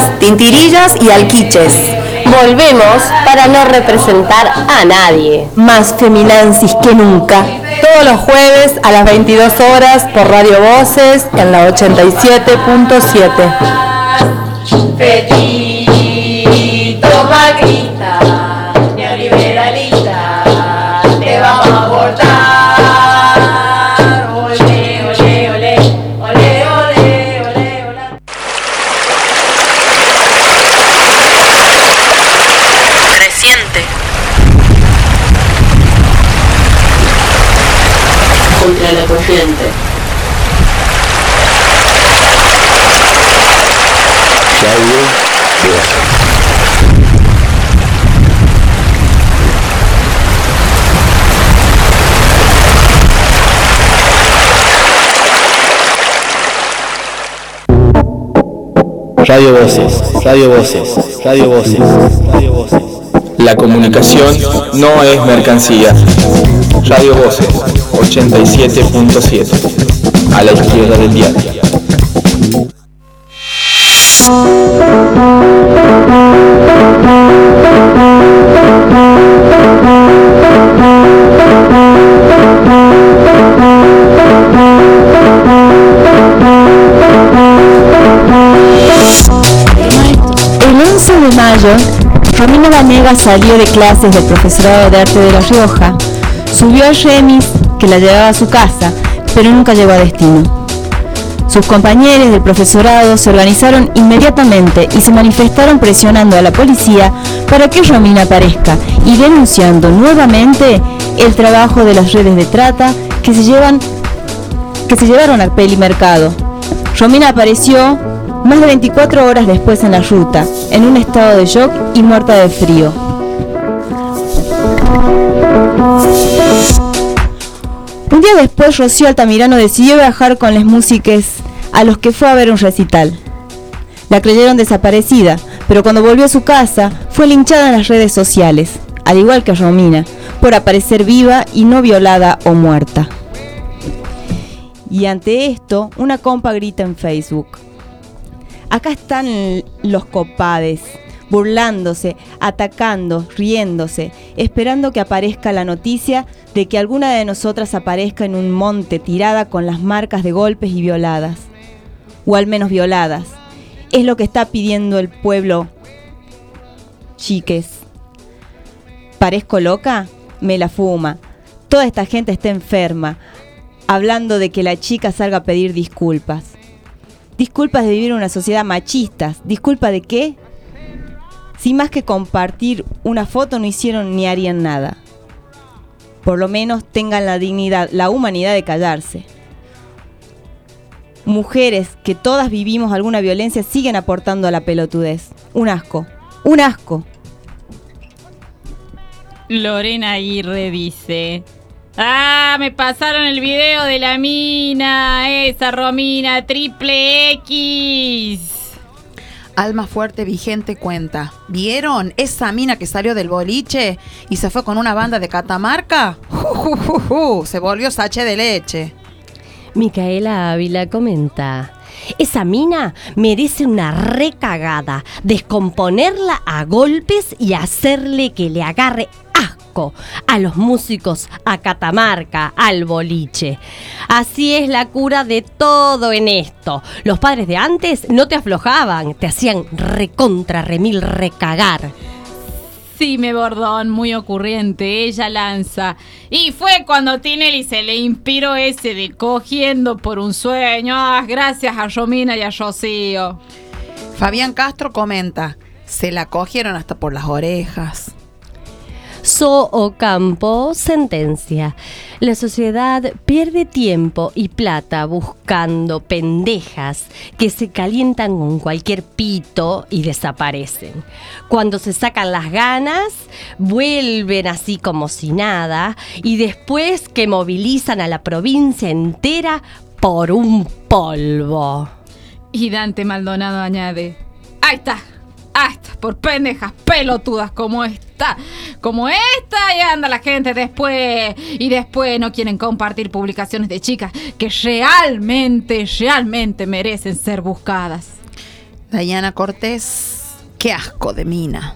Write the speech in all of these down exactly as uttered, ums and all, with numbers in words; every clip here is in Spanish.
tintirillas y alquiches. Volvemos para no representar a nadie. Más feminazis que nunca. Todos los jueves a las veintidós horas por Radio Voces en la ochenta y siete punto siete. Petito Macrista, neoliberalista, te vamos a abortar. Ole, ole, ole, ole, ole, ole, ole. Creciente. Contra la corriente. Radio Voces, Radio Voces, Radio Voces, Radio Voces. La comunicación no es mercancía. Radio Voces, ochenta y siete punto siete, a la izquierda del diario. El once de mayo, Romina Banega salió de clases del profesorado de arte de La Rioja, subió al remis que la llevaba a su casa, pero nunca llegó a destino. Sus compañeros del profesorado se organizaron inmediatamente y se manifestaron presionando a la policía para que Romina aparezca y denunciando nuevamente el trabajo de las redes de trata que se llevan que se llevaron a Pelimercado. Romina apareció más de veinticuatro horas después en la ruta, en un estado de shock y muerta de frío. Un día después, Rocío Altamirano decidió viajar con las músicas a los que fue a ver un recital. La creyeron desaparecida, pero cuando volvió a su casa, fue linchada en las redes sociales, al igual que Romina, por aparecer viva y no violada o muerta. Y ante esto, una compa grita en Facebook: acá están los copades, burlándose, atacando, riéndose, esperando que aparezca la noticia de que alguna de nosotras aparezca en un monte tirada con las marcas de golpes y violadas. O al menos violadas. Es lo que está pidiendo el pueblo. Chiques. ¿Parezco loca? Me la fuma. Toda esta gente está enferma, hablando de que la chica salga a pedir disculpas. Disculpas de vivir en una sociedad machista. ¿Disculpa de qué? Si más que compartir una foto no hicieron ni harían nada. Por lo menos tengan la dignidad, la humanidad de callarse. Mujeres que todas vivimos alguna violencia siguen aportando a la pelotudez. Un asco, un asco. Lorena Aguirre dice: ¡ah! Me pasaron el video de la mina, esa Romina Triple X. Alma Fuerte Vigente cuenta: ¿vieron esa mina que salió del boliche y se fue con una banda de Catamarca? Uh, uh, uh, uh, se volvió sache de leche. Micaela Ávila comenta: esa mina merece una recagada, descomponerla a golpes y hacerle que le agarre asco a los músicos, a Catamarca, al boliche. Así es la cura de todo en esto. Los padres de antes no te aflojaban, te hacían recontra remil recagar. Sí, me Bordón, muy ocurriente, ella lanza. Y fue cuando Tinelli se le inspiró ese de cogiendo por un sueño. Ah, gracias a Romina y a Rocío. Fabián Castro comenta: se la cogieron hasta por las orejas. So Ocampo sentencia: la sociedad pierde tiempo y plata buscando pendejas que se calientan con cualquier pito y desaparecen. Cuando se sacan las ganas, vuelven así como si nada y después que movilizan a la provincia entera por un polvo. Y Dante Maldonado añade: ahí está. Hasta por pendejas pelotudas como esta, como esta, y anda la gente después, y después no quieren compartir publicaciones de chicas que realmente, realmente merecen ser buscadas. Dayana Cortés, qué asco de mina.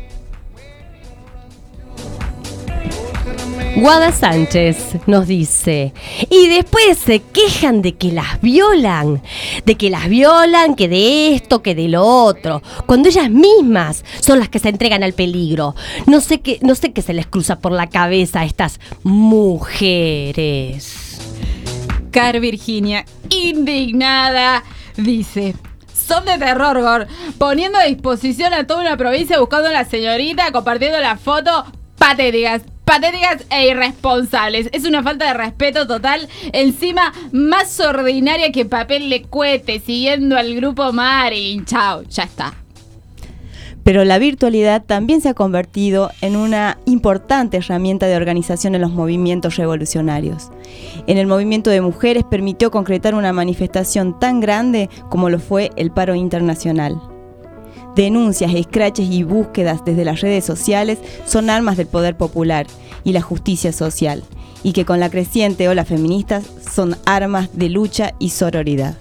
Guada Sánchez nos dice, y después se quejan de que las violan, de que las violan, que de esto, que de lo otro, cuando ellas mismas son las que se entregan al peligro. No sé qué, no sé qué se les cruza por la cabeza a estas mujeres. Car Virginia, indignada, dice: son de terror, Gor, poniendo a disposición a toda una provincia buscando a la señorita, compartiendo la foto, patéticas. Patéticas e irresponsables. Es una falta de respeto total. Encima, más ordinaria que papel de cohete, siguiendo al grupo Marilyn. Chao, ya está. Pero la virtualidad también se ha convertido en una importante herramienta de organización en los movimientos revolucionarios. En el movimiento de mujeres permitió concretar una manifestación tan grande como lo fue el paro internacional. Denuncias, escraches y búsquedas desde las redes sociales son armas del poder popular y la justicia social, y que con la creciente ola feminista son armas de lucha y sororidad.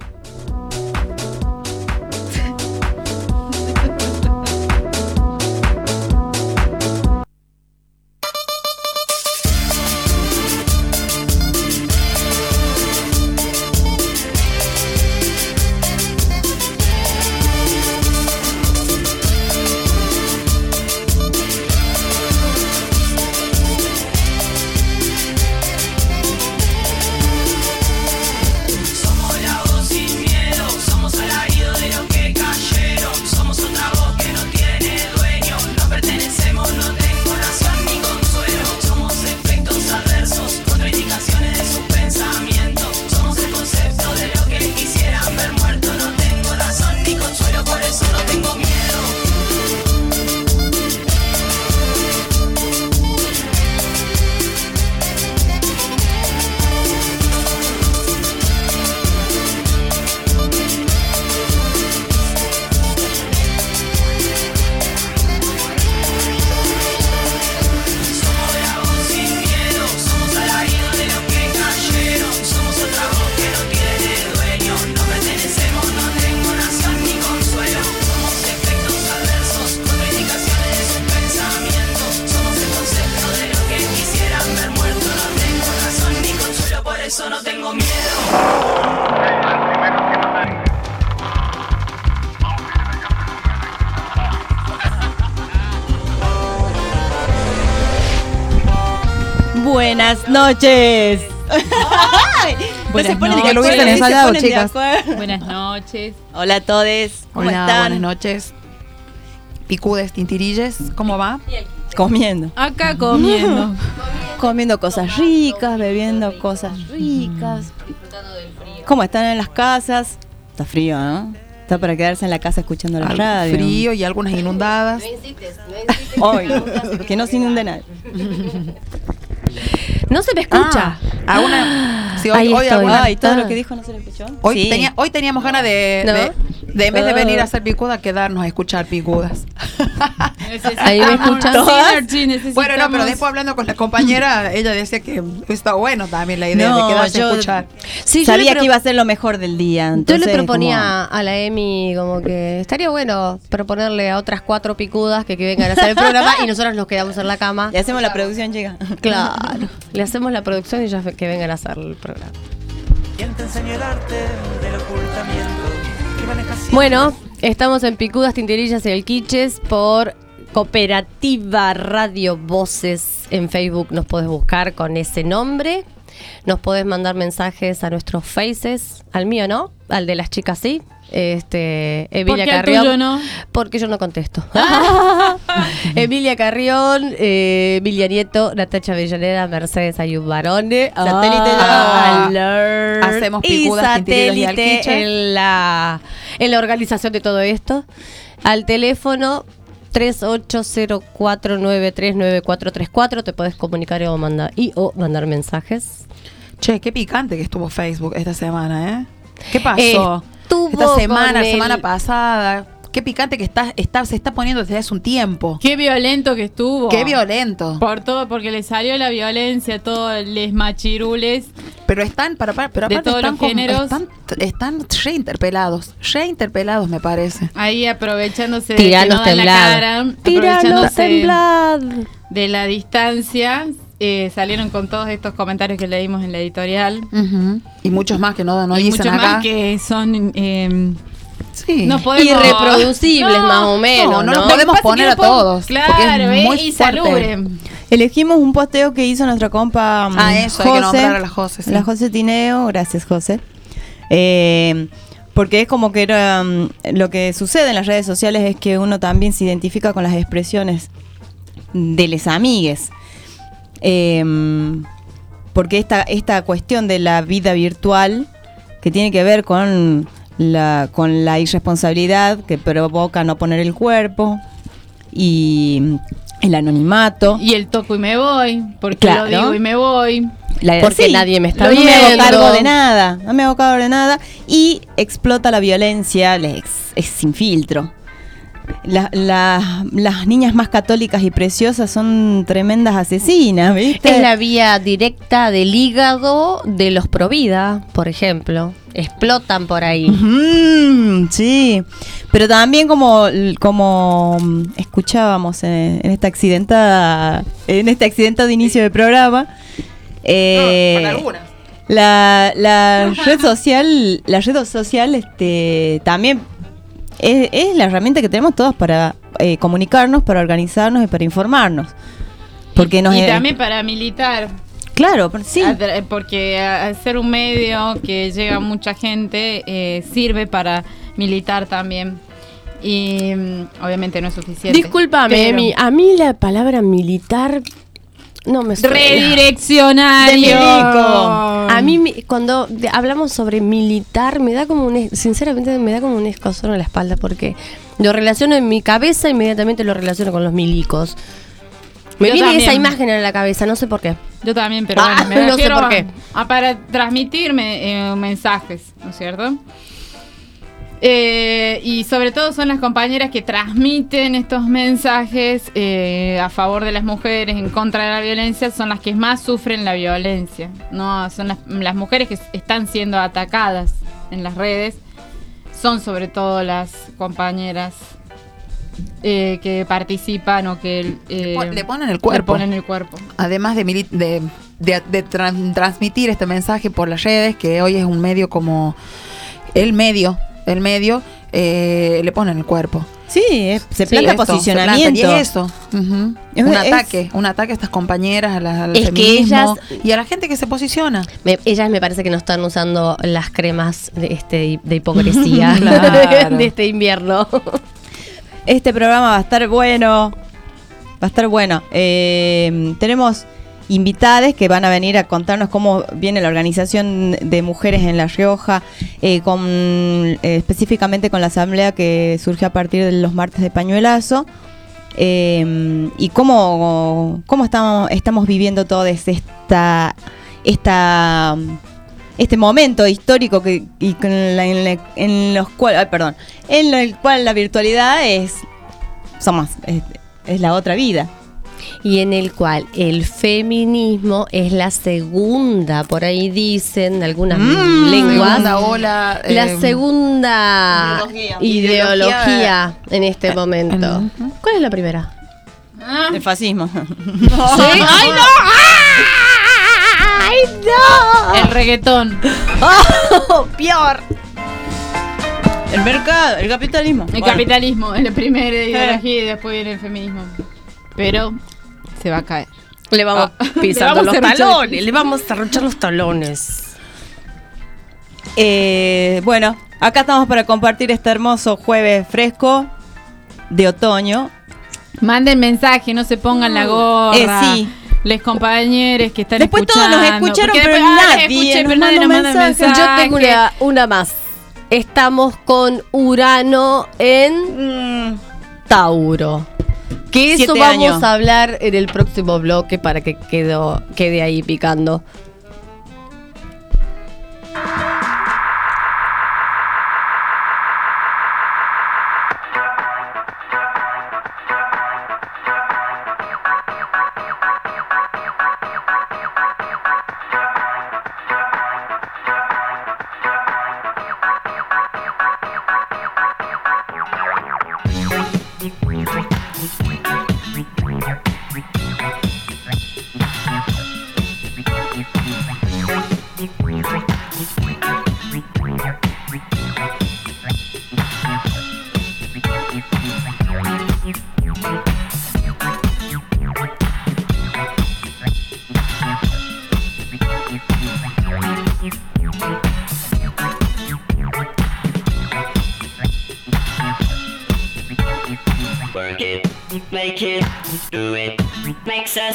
Buenas noches. Buenas No se ponen de noches. acuerdo, Que lo hubiesen no se ensayado, ponen de chicas. acuerdo. Buenas noches. Hola a todos. ¿Cómo Hola, están? buenas noches. Picudes, tintirilles, ¿cómo va? Comiendo. Acá comiendo. Comiendo cosas ricas, bebiendo cosas ricas. ¿Cómo están en las casas? Está frío, ¿no? Está para quedarse en la casa escuchando la Algo radio. frío y algunas inundadas. Hoy, que no se inunde nada. No se me escucha. Ah, alguna, sí, hoy, Ahí hoy, estoy. alguna- Ay, todo Ah. lo que dijo no se lo escuchó. hoy, Sí. tenía, hoy teníamos ganas de, ¿No? de, de en vez de Ah. venir a hacer picuda, quedarnos a escuchar picudas. Ahí me escuchan. Synergy, necesitamos. Bueno, no, pero después hablando con la compañera, ella decía que está bueno también la idea No, de quedarse yo- a escuchar. Sí, yo Sabía le pro- que iba a ser lo mejor del día. Yo entonces, le proponía como- a la Emi como que estaría bueno proponerle a otras cuatro picudas que, que vengan a hacer el programa y nosotros nos quedamos en la cama. Le hacemos la producción, llega. Claro, le hacemos la producción y ya que vengan a hacer el programa. ¿Quién te enseñó el arte del ocultamiento? ¿Qué manejas siempre? Bueno, estamos en Picudas, Tintirillas y Alquiches por Cooperativa Radio Voces. En Facebook nos podés buscar con ese nombre. Nos podés mandar mensajes a nuestros faces, al mío no, al de las chicas sí. Este, Emilia ¿Por qué al Carrión. tuyo no? Porque yo no contesto. Emilia Carrión, eh, Emilia Nieto, Natacha Avellaneda, Mercedes Ayub Barone. Satélite Ah, ya. alert. Hacemos Y picudas, tintirillos y satélite alquiches. en la, en la organización de todo esto. Al teléfono tres ocho cero cuatro nueve tres nueve cuatro tres cuatro te podés comunicar o mandar, y o mandar mensajes. Che, qué picante que estuvo Facebook esta semana, ¿eh? ¿Qué pasó? Estuvo esta semana, con la semana el- pasada. Qué picante que está, está, se está poniendo desde hace un tiempo. Qué violento que estuvo. Qué violento. Por todo, porque le salió la violencia, todos les machirules. Pero están, para, para, pero De aparte todos están, los con- géneros. están, están reinterpelados, reinterpelados me parece. Ahí aprovechándose Tiranos de que no dan la temblad. cara, Tiranos aprovechándose temblad. de la distancia, eh, salieron con todos estos comentarios que leímos en la editorial. Ujú. Y muchos más que no, no y dicen muchos acá. más que son eh, Sí. no podemos Irreproducibles, más o menos, no, no ¿no? los podemos Lo que pasa poner es a que no puedo- todos. Claro, porque es eh, muy y fuerte. salubre. Elegimos un posteo que hizo nuestra compa mm, Ah, eso, hay que José, nombrar a la José, sí. la José Tineo, gracias José. Eh, porque es como que era, mm, lo que sucede en las redes sociales es que uno también se identifica con las expresiones de les amigues. Eh, porque esta, esta cuestión de la vida virtual que tiene que ver con la, con la irresponsabilidad que provoca no poner el cuerpo y el anonimato. Y el toco y me voy, porque Claro. lo digo y me voy. La- Porque nadie me está no me hago viendo. cargo de nada, no me hago cargo de nada y explota la violencia, es, es sin filtro. La- la- las niñas más católicas y preciosas son tremendas asesinas, ¿viste? Es la vía directa del hígado de los Provida, por ejemplo. Explotan por ahí. Ujú, sí, pero también como, como escuchábamos en, en esta accidentada, en este accidentado inicio del programa, eh, Con algunas. la, la red social, la red social, este, también es, es la herramienta que tenemos todos para eh, comunicarnos, para organizarnos y para informarnos, porque nos y eh, también para militar. claro, pero sí. Atra- Porque al ser un medio que llega a mucha gente, eh, sirve para militar también. Y mm, obviamente no es suficiente. Discúlpame, pero- Emi, a mí la palabra militar no me suena. Redireccionario. De milico. A mí mi- cuando de- hablamos sobre militar me da como un es- sinceramente me da como un escozor en la espalda porque lo relaciono en mi cabeza, inmediatamente lo relaciono con los milicos. Me Yo viene también. esa imagen en la cabeza, no sé por qué. Yo también, pero Ah, bueno, me no sé refiero por qué. a, a para transmitirme eh, mensajes, ¿no es cierto? Eh, y sobre todo son las compañeras que transmiten estos mensajes eh, a favor de las mujeres, en contra de la violencia, son las que más sufren la violencia. No, son las, las mujeres que están siendo atacadas en las redes, son sobre todo las compañeras eh, que participan o que eh, pon- le ponen el cuerpo. le ponen el cuerpo. Además de, mili- de, de- de tran- transmitir este mensaje por las redes, que hoy es un medio como el medio, el medio, eh, le ponen el cuerpo. Sí, es- se Sí, planta esto, se posicionamiento. planta, y es eso. Ujú. Es- un es- ataque, un ataque a estas compañeras, a la- al Es que feminismo ellas- y a la gente que se posiciona. Me- ellas me parece que no están usando las cremas de este de hipocresía Claro. de este invierno. Este programa va a estar bueno. Va a estar bueno. Eh, tenemos invitadas que van a venir a contarnos cómo viene la organización de mujeres en La Rioja, eh, con, eh, específicamente con la asamblea que surge a partir de los martes de Pañuelazo. Eh, y cómo, cómo estamos, estamos viviendo toda esta, esta este momento histórico que y con la- en, la- en los cual, ay, perdón, en el cual la virtualidad es somos es, es la otra vida. Y en el cual el feminismo es la segunda, por ahí dicen algunas Mm, lenguas, Segunda ola, la eh, segunda ideología. ideología, Ideología, en este momento. ujú. ¿Cuál es la primera? Ah, El fascismo. ¡Ay, no! ¡Ay, no! el reggaetón. ¡Oh, peor! El mercado, el capitalismo. El Bueno. capitalismo es la primera ideología y después viene el feminismo. Pero se va a caer. Le vamos Ah, pisando le vamos los a serruchar. talones, le vamos a arrochar los talones. Eh, bueno, acá estamos para compartir este hermoso jueves fresco de otoño. Manden mensaje, no se pongan la gorra. Eh, sí. Les compañeros que están Después todos escuchando. nos escucharon, Porque pero después, ah, les nadie escuché, nos pero nadie mandó nos manda mensaje. mensaje. Yo tengo una, una más. Estamos con Urano en Mm, Tauro. Que eso Siete vamos años. a hablar en el próximo bloque para que quedo, quede ahí picando. do it, makes us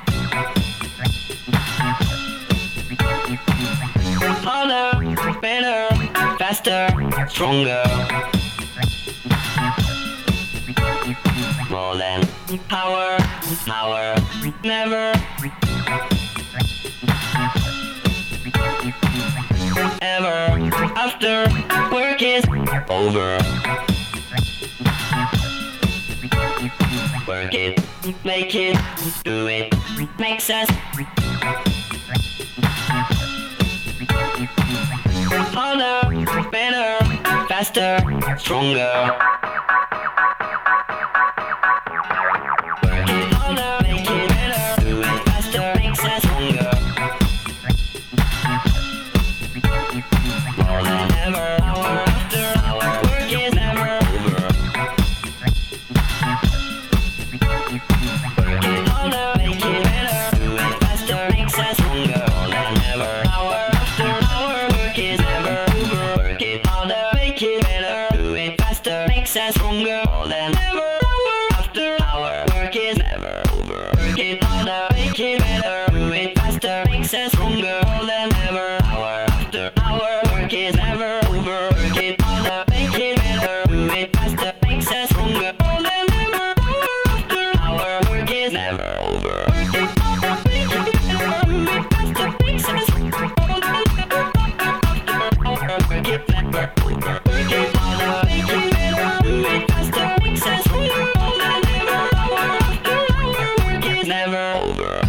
harder, better, faster, stronger. More than power, power, never ever after work is over. Work it, make it, do it, makes us harder, better, faster, stronger. Work it harder, make it better, do it faster, makes us stronger. More than ever, hour after hour, work is never over. Work it harder, make it better, do it faster, makes us stronger. More than ever, hour after hour, work is never over. Work it harder, make it better, do it faster, makes us stronger. More than ever, hour after hour, work is never over. Work it harder, make it better, do it faster, makes us stronger. More than ever, hour after hour, work is never over. Work it harder, make it better, do it faster, makes us stronger. More than ever, hour after hour, work is never over. Work it harder, make it better, do it faster, makes us stronger. More than ever, hour after hour, work is never over. Work it harder, make it better, do it faster, makes us stronger. More than ever, hour after hour, work is never over.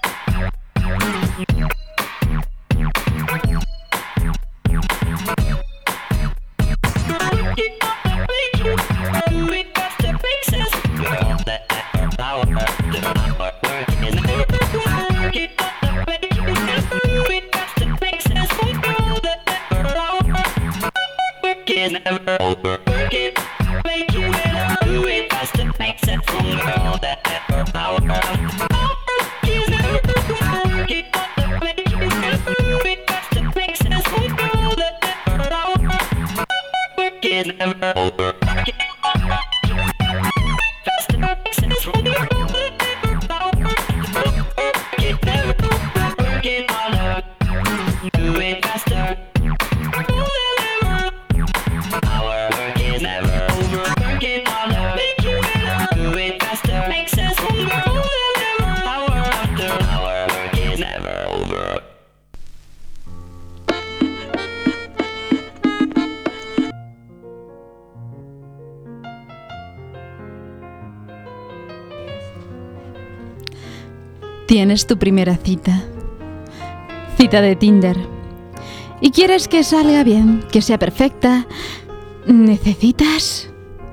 Never over. Work it, make it better, do it faster, makes it stronger. All that ever power. Work is never over. Work it, make it better, do it faster, makes it stronger. All that ever power. Work is never over. Work it faster, makes it stronger. All that ever power. Work it never over. Work it harder, do it faster. Tienes tu primera cita. Cita de Tinder. Y quieres que salga bien, que sea perfecta. Necesitas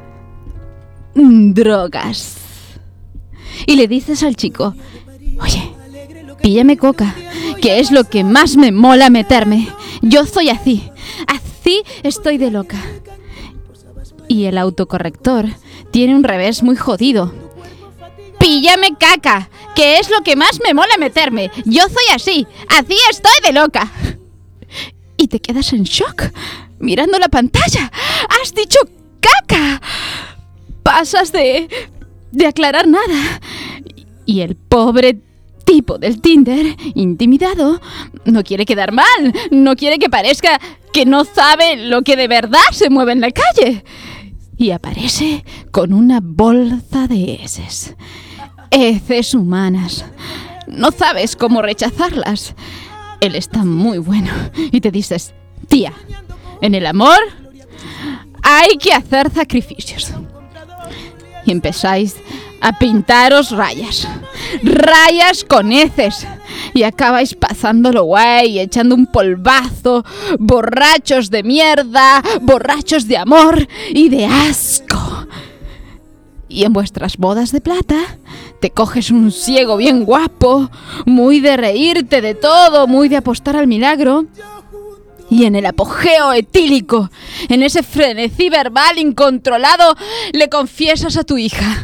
drogas. Y le dices al chico: oye, píllame coca, que es lo que más me mola meterme. Yo soy así, así estoy de loca. Y el autocorrector tiene un revés muy jodido. Píllame caca, que es lo que más me mola meterme. Yo soy así, así estoy de loca. Y te quedas en shock, mirando la pantalla. ¡Has dicho caca! Pasas de... de aclarar nada. Y el pobre tipo del Tinder, intimidado, no quiere quedar mal. No quiere que parezca que no sabe lo que de verdad se mueve en la calle. Y aparece con una bolsa de heces. Heces humanas. No sabes cómo rechazarlas. Él está muy bueno. Y te dices: tía, en el amor hay que hacer sacrificios. Y empezáis a pintaros rayas. Rayas con heces. Y acabáis pasándolo guay, echando un polvazo, borrachos de mierda, borrachos de amor y de asco. Y en vuestras bodas de plata te coges un ciego bien guapo, muy de reírte de todo, muy de apostar al milagro. Y en el apogeo etílico, en ese frenesí verbal incontrolado, le confiesas a tu hija: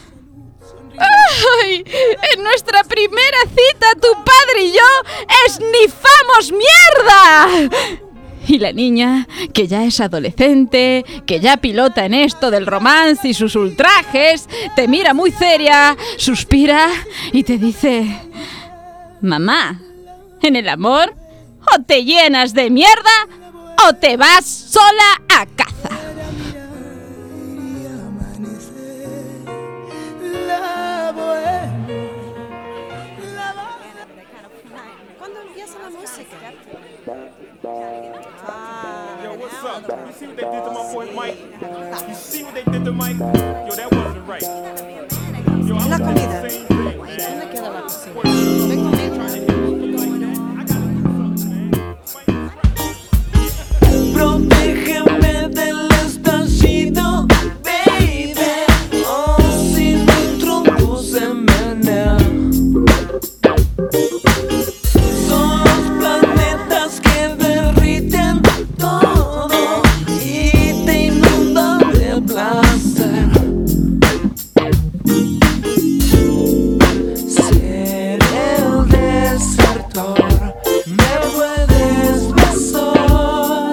¡ay! En nuestra primera cita tu padre y yo esnifamos mierda. Y la niña, que ya es adolescente, que ya pilota en esto del romance y sus ultrajes, te mira muy seria, suspira y te dice: mamá, en el amor o te llenas de mierda o te vas sola a caza. ¿Cuándo empieza la música? Yo, what's up? You see what they did to my boy Mike? You see what they did to Mike? Yo, that wasn't right. Yo, I La was comida. the same thing, man. ¿Dónde queda la cocina? Ven conmigo. Protégeme del estallido, baby. Oh, si no introdúceme en él. Son los planetas que derriten todo y te inundan de placer. Ser el desertor, me puedes besar.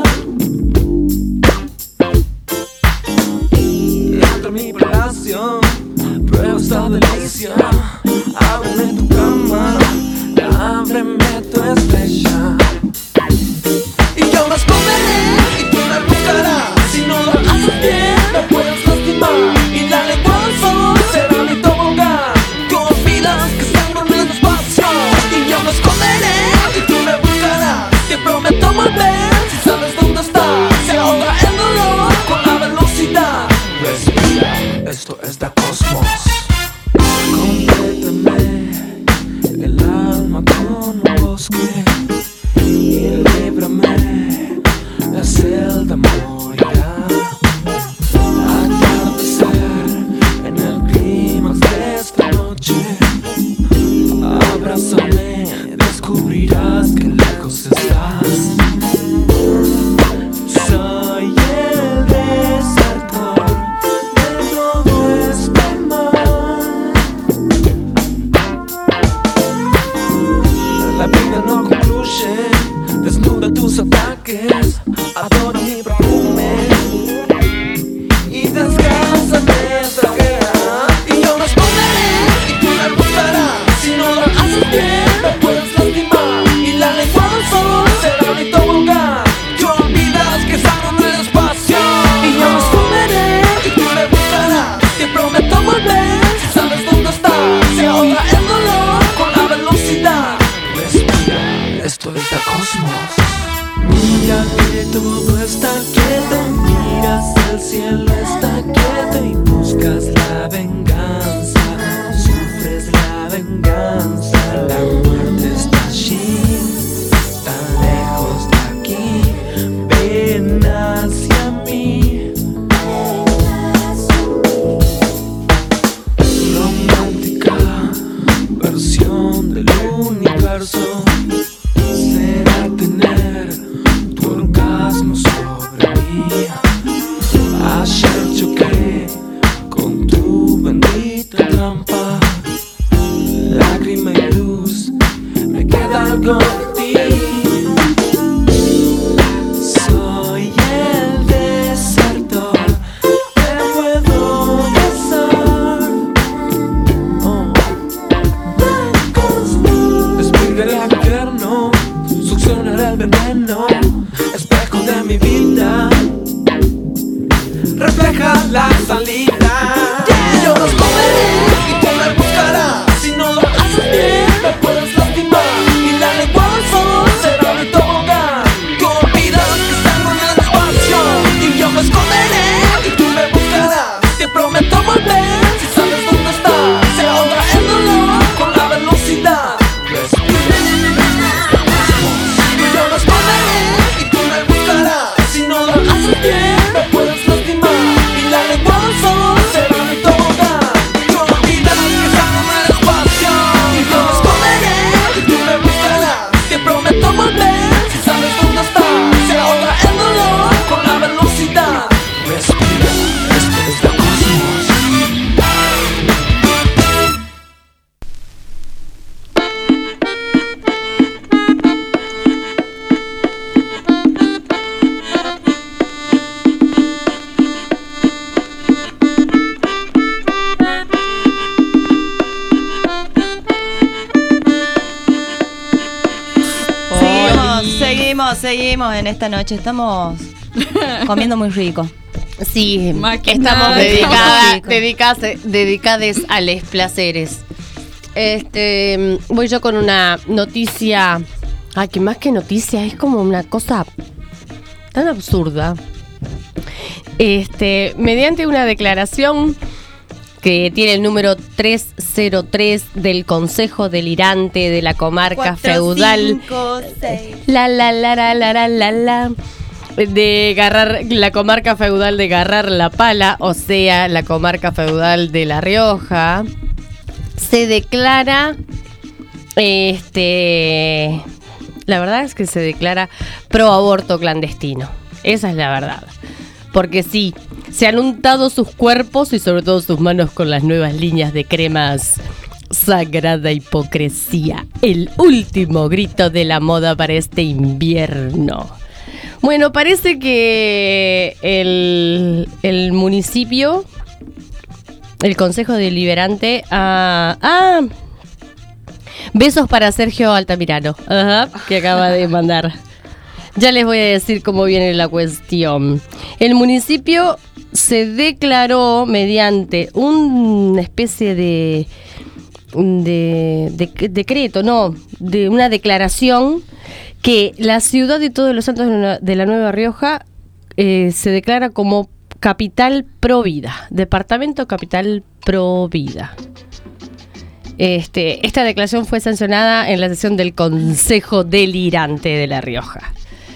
Entra en mi palacio, prueba esta delicia. Ábreme tu cama, ábreme tu estrella. Y yo me esconderé y tú me buscarás. Si no lo haces bien, me puedes lastimar. Y la lengua del sol será mi tobogán. Tú olvidas que estamos en el espacio. Y yo me esconderé y tú me buscarás. Te prometo volver si sabes dónde estás. Se ahoga el dolor con la velocidad. Respira, esto es da Cosmos. Complétame el alma con un bosque y líbrame, la celda morirá. Atardecer en el clímax de esta noche. Abrázame, descubrirás que lejos estás. Soy el desertor de todo este mar. La vida no concluye, desnuda tus ataques, adora mi perfume y descánsame esta guerra. Y yo me esconderé y tú me buscarás. Si no lo haces bien, me puedes lastimar. Y la lengua del sol será mi tobogán. Tú olvidas que estamos en el espacio. Y yo me esconderé y tú me buscarás. Te prometo volver si sabes dónde estás. Se ahoga el dolor con la velocidad. Respira, esto es da Cosmos. Mira que todo está quieto, miras el cielo está quieto y buscas la venganza, sufres la venganza, la muerte está allí, tan lejos de aquí, ven hacia mí. Romántica versión del universo será tener tu orgasmo sobre mí. Ayer choqué con tu bendita trampa, lágrima y luz, me queda algo de ti. Soy el desertor, te puedo besar. Oh. Desplegaré el infierno, succionaré el veneno, espejo de mi vida, refleja la salida. Y yo me esconderé y tú me buscarás. Si no lo haces bien, me puedes lastimar. Y la lengua del sol será mi tobogán. Tú olvidas que estamos en el espacio. Y yo me esconderé y tú me buscarás. Te prometo volver si sabes dónde estás. Se ahoga el dolor con la velocidad. Respira, y yo me esconderé y tú me buscarás. Si no lo haces bien, me puedes lastimar. Y la lengua del sol Seguimos, seguimos en esta noche. Estamos comiendo muy rico. Sí, Más que estamos nada, dedicadas, chicos. dedicadas, dedicades a los placeres. Este, voy yo con una noticia. Ay, que más que noticia, es como una cosa tan absurda. Este, mediante una declaración que tiene el número trescientos tres del Consejo Delirante de la Comarca Feudal. cinco, seis. La la la la la la la la de Garrar, la comarca feudal de Garrar la Pala, o sea, la comarca feudal de La Rioja, se declara, este, la verdad es que se declara pro aborto clandestino. Esa es la verdad. Porque sí, se han untado sus cuerpos y sobre todo sus manos con las nuevas líneas de cremas Sagrada Hipocresía, el último grito de la moda para este invierno. Bueno, parece que el, el municipio, el Consejo Deliberante, ah, ah, besos para Sergio Altamirano, ajá, que acaba de mandar. Ya les voy a decir cómo viene la cuestión. El municipio se declaró mediante una especie de, de, de decreto, no, de una declaración, que la ciudad de Todos los Santos de la Nueva Rioja eh, se declara como capital pro vida, departamento capital pro vida. Este, esta declaración fue sancionada en la sesión del Consejo Delirante de La Rioja.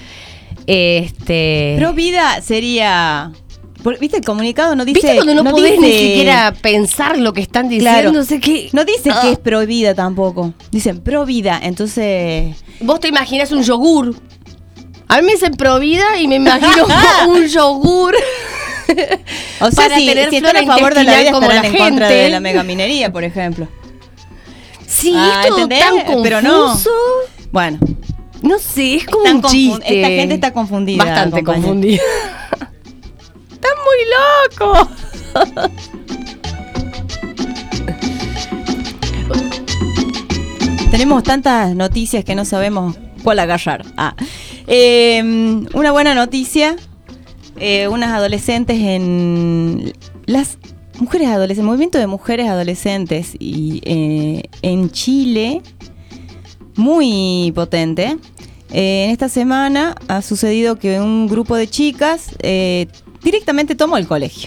Este, Pro vida sería. por- ¿Viste? El comunicado no dice. ¿Viste cuando no, podés dice- ni siquiera pensar lo que están diciendo? Claro. No sé qué. No dice Ah. que es pro vida tampoco. Dicen pro vida. Entonces. Vos te imaginas un yogur. A mí me dicen pro vida y me imagino un yogur. O sea, Para si, tener si están a flora favor de la vida, intestinal como estarán la en contra gente. de la megaminería, por ejemplo. Sí, Ah, es todo ¿entendés? tan confuso. Pero no. Bueno, No sé, es como están un confun- chiste. esta gente está confundida. Bastante compañero. confundida. Están muy locos. Tenemos tantas noticias que no sabemos cuál agarrar. Ah. Eh, una buena noticia. eh, unas adolescentes en... Las mujeres adolescentes, movimiento de mujeres adolescentes y eh, en Chile, muy potente. Eh, en esta semana ha sucedido que un grupo de chicas eh, directamente tomó el colegio.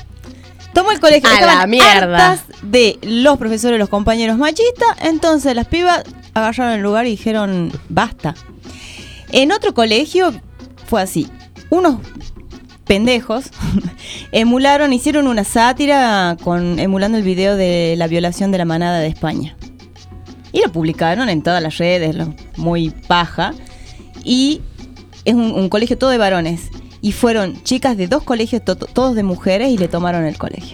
Tomó el colegio. A Estaban la mierda. hartas de los profesores, los compañeros machistas. Entonces las pibas agarraron el lugar y dijeron basta. En otro colegio fue así. Unos pendejos emularon, hicieron una sátira con emulando el video de la violación de la manada de España. Y lo publicaron en todas las redes, lo- muy paja. Y es un, un colegio todo de varones. Y fueron chicas de dos colegios, to- todos de mujeres, y le tomaron el colegio.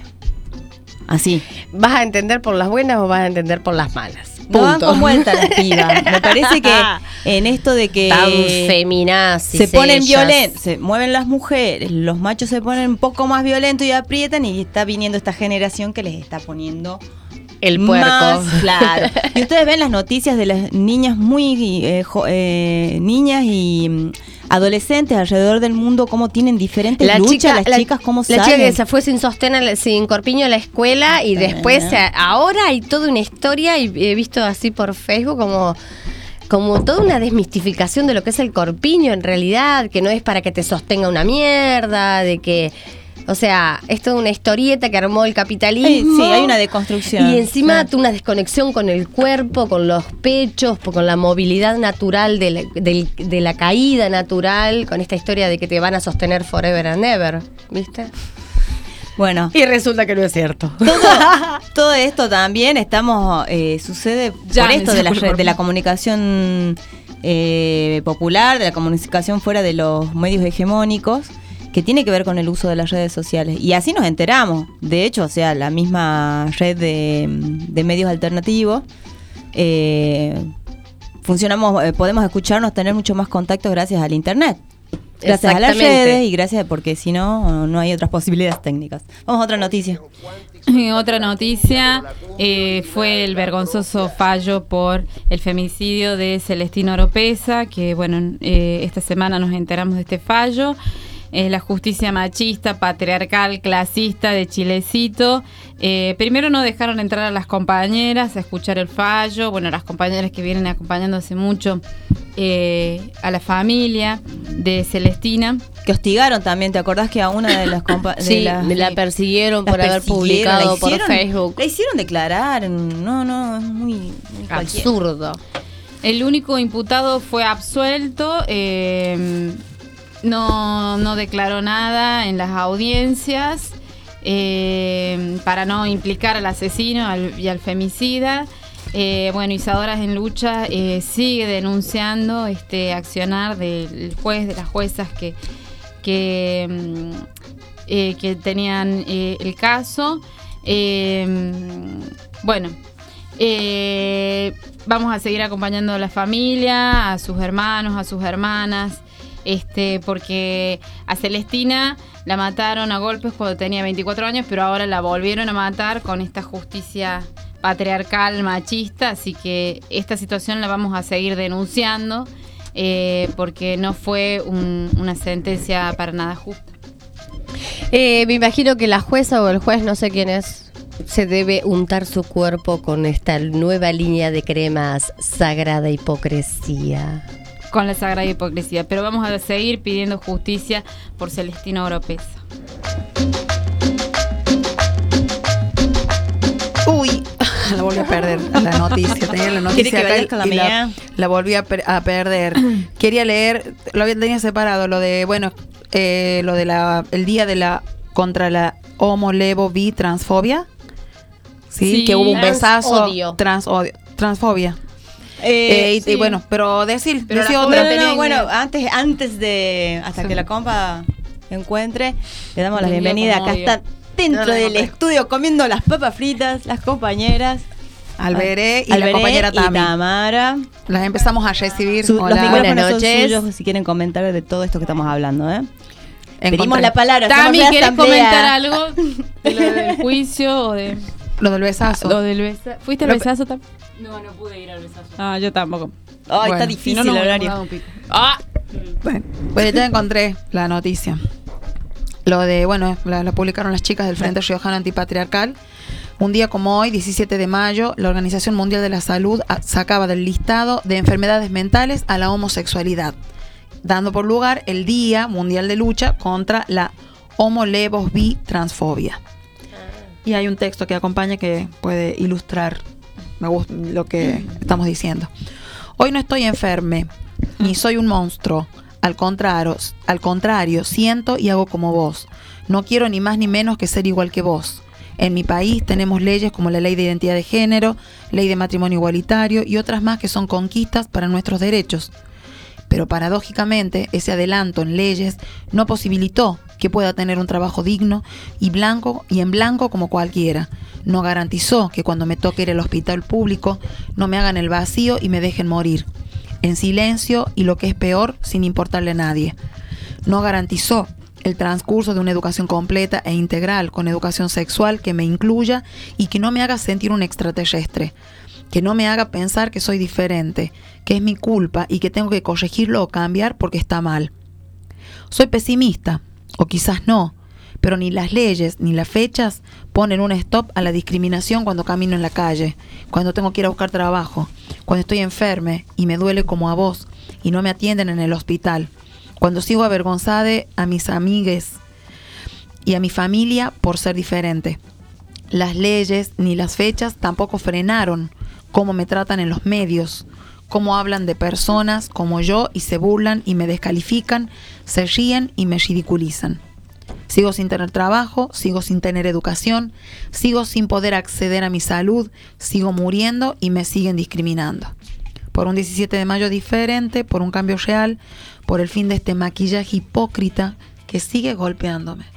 Así. ¿Vas a entender por las buenas o vas a entender por las malas? No van Punto. con vuelta las pibas. Me parece que en esto de que Tan feminazis se ponen ellas. violentos, se mueven las mujeres, los machos se ponen un poco más violentos y aprietan, y está viniendo esta generación que les está poniendo El puerco. más, claro. Y ustedes ven las noticias de las niñas muy eh, jo- eh, niñas y mm, adolescentes alrededor del mundo, cómo tienen diferentes La luchas, chica, las la, chicas cómo la salen. chica que se fue sin sostén, a la- sin corpiño a la escuela y También, después ¿eh? se- ahora hay toda una historia y he visto así por Facebook como como toda una desmistificación de lo que es el corpiño en realidad, que no es para que te sostenga una mierda, de que, o sea, es toda una historieta que armó el capitalismo. Sí, hay una deconstrucción. Y encima Claro. tú una desconexión con el cuerpo, con los pechos, con la movilidad natural de la, del- de la caída natural, con esta historia de que te van a sostener forever and ever, ¿viste? Bueno, Y resulta que no es cierto. todo, todo esto también estamos eh, sucede Ya, por esto de la, por red- de la favor. comunicación eh, popular, de la comunicación fuera de los medios hegemónicos, que tiene que ver con el uso de las redes sociales. Y así nos enteramos. De hecho, o sea, la misma red de, de medios alternativos, eh, funcionamos, eh, podemos escucharnos, tener mucho más contacto gracias al internet. Gracias a las Exactamente. redes y gracias porque si no, no hay otras posibilidades técnicas. Vamos a otra noticia. Otra noticia eh, fue el vergonzoso fallo por el femicidio de Celestino Oropesa, que bueno, eh, esta semana nos enteramos de este fallo. Eh, la justicia machista, patriarcal, clasista de Chilecito. Eh, primero no dejaron entrar a las compañeras a escuchar el fallo. Bueno, las compañeras que vienen acompañando hace mucho eh, a la familia de Celestina. Que hostigaron también, ¿te acordás que a una de las compa- de Sí, las- me la persiguieron las por haber persiguieron, publicado la por hicieron- Facebook. La hicieron declarar. No, no, es muy, muy cualquiera. Absurdo. El único imputado fue absuelto, eh, no, no declaró nada en las audiencias eh, para no implicar al asesino al- y al femicida. Eh, bueno, Isadoras en Lucha eh, sigue denunciando este accionar del juez, de las juezas que, que, mm, eh, que tenían eh, el caso. Eh, bueno, eh, vamos a seguir acompañando a la familia, a sus hermanos, a sus hermanas, este, porque a Celestina la mataron a golpes cuando tenía veinticuatro años, pero ahora la volvieron a matar con esta justicia patriarcal, machista, así que esta situación la vamos a seguir denunciando eh, porque no fue un- una sentencia para nada justa. Eh, me imagino que la jueza o el juez, no sé quién es, se debe untar su cuerpo con esta nueva línea de cremas Sagrada Hipocresía. Con la sagrada hipocresía, pero vamos a seguir pidiendo justicia por Celestino Oropesa. Uy, la volví a perder la noticia. Tenía la noticia ¿Quiere que acá vayas y con la la, mía? la volví a, per- a perder. Quería leer, lo había tenía separado, lo de, bueno, eh, lo de la, el día de la, contra la homo, levo, bi, transfobia. Sí, Sí. que hubo un besazo. Transodio. Transodio. Transfobia. Eh, Eh, y, sí. y bueno, pero decir, Pero decí la otra. No, no, no, tenés- bueno, antes, antes de. Hasta Sí. que la compa encuentre, le damos la Entendido bienvenida. como Acá odio. está dentro No la del encontré. estudio comiendo las papas fritas, las compañeras. Alberé y Alberé la compañera y Tami. Tamara. Las empezamos a recibir. Su- los Hola. micrófonos Buenas son noches. suyos si quieren comentar de todo esto que estamos hablando, ¿eh? Encontré Pedimos la palabra. Tami, somos ¿querés asamblea. comentar algo de lo del juicio o de Lo del besazo. lo del besazo? ¿Fuiste al Lo- besazo también? No, no pude ir al besazo. Ah, yo tampoco. Ay, Bueno, está si difícil no, no el hubiéramos horario. dado un pico. Ah, Bueno, pues ya encontré la noticia. Lo de, bueno, la, la publicaron las chicas del Frente Riojano Antipatriarcal. Un día como hoy, diecisiete de mayo, la Organización Mundial de la Salud a- sacaba del listado de enfermedades mentales a la homosexualidad, dando por lugar el Día Mundial de Lucha contra la homo, levos, bi, transfobia. Y hay un texto que acompaña que puede ilustrar me gusta lo que estamos diciendo. Hoy no estoy enferme, ni soy un monstruo. Al contrario, al contrario, siento y hago como vos. No quiero ni más ni menos que ser igual que vos. En mi país tenemos leyes como la Ley de Identidad de Género, Ley de Matrimonio Igualitario y otras más que son conquistas para nuestros derechos. Pero paradójicamente, ese adelanto en leyes no posibilitó que pueda tener un trabajo digno y blanco y en blanco como cualquiera. No garantizó que cuando me toque ir al hospital público no me hagan el vacío y me dejen morir, en silencio y lo que es peor, sin importarle a nadie. No garantizó el transcurso de una educación completa e integral con educación sexual que me incluya y que no me haga sentir un extraterrestre, que no me haga pensar que soy diferente, que es mi culpa y que tengo que corregirlo o cambiar porque está mal. Soy pesimista, o quizás no, pero ni las leyes ni las fechas ponen un stop a la discriminación cuando camino en la calle, cuando tengo que ir a buscar trabajo, cuando estoy enferme y me duele como a vos y no me atienden en el hospital, cuando sigo avergonzada a mis amigues y a mi familia por ser diferente. Las leyes ni las fechas tampoco frenaron cómo me tratan en los medios, cómo hablan de personas como yo y se burlan y me descalifican, se ríen y me ridiculizan. Sigo sin tener trabajo, sigo sin tener educación, sigo sin poder acceder a mi salud, sigo muriendo y me siguen discriminando. Por un diecisiete de mayo diferente, por un cambio real, por el fin de este maquillaje hipócrita que sigue golpeándome.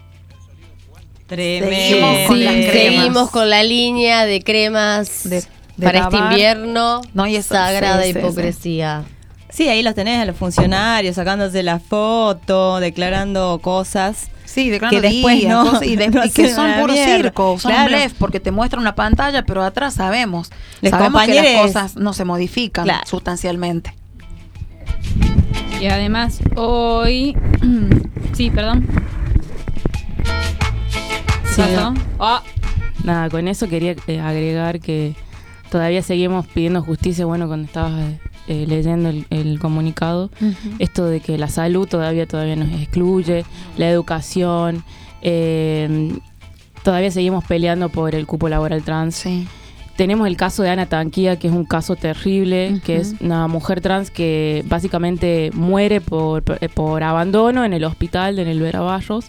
Tremendo. Seguimos con Sí, las cremas. seguimos con la línea de cremas De- de para este lavar. invierno. No, y eso, Sagrada sí, sí, Hipocresía. Sí, ahí los tenés a los funcionarios sacándose la foto, declarando cosas. Sí, declarando que después días, no, cosas, y, de- no y que hacen son una puro mierda. circo, son Claro. blef, porque te muestran una pantalla, pero atrás sabemos, Les sabemos que las compañeres- cosas no se modifican Claro. sustancialmente. Y además, hoy. Sí, perdón. ¿Qué Sí, pasó? no. Oh, Nada, con eso quería eh, agregar que todavía seguimos pidiendo justicia. Bueno, cuando estabas eh, leyendo el, el comunicado, esto de que la salud todavía todavía nos excluye, la educación, eh, todavía seguimos peleando por el cupo laboral trans. Sí. Tenemos el caso de Ana Tanquía, que es un caso terrible, Ujú. que es una mujer trans que básicamente muere por, por, por abandono en el hospital, en el Vera Barros,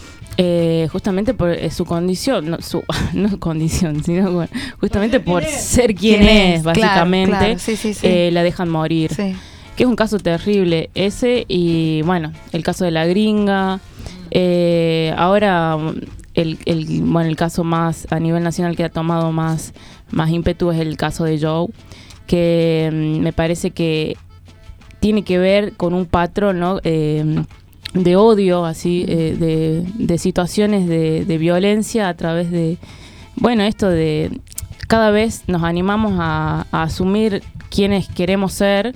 eh, justamente por eh, su condición, no su no condición, sino bueno, justamente por ser quien, ¿Quién es, es? Claro, básicamente, claro, sí, sí, sí. eh, la dejan morir. Sí. Que es un caso terrible ese, y bueno, el caso de la gringa. Eh, ahora el, el, bueno, el caso más a nivel nacional que ha tomado más, más ímpetu es el caso de Joe, que mm, me parece que tiene que ver con un patrón, ¿no? Eh, de odio, así, eh, de, de situaciones de, de violencia a través de, bueno, esto de cada vez nos animamos a, a asumir quiénes queremos ser.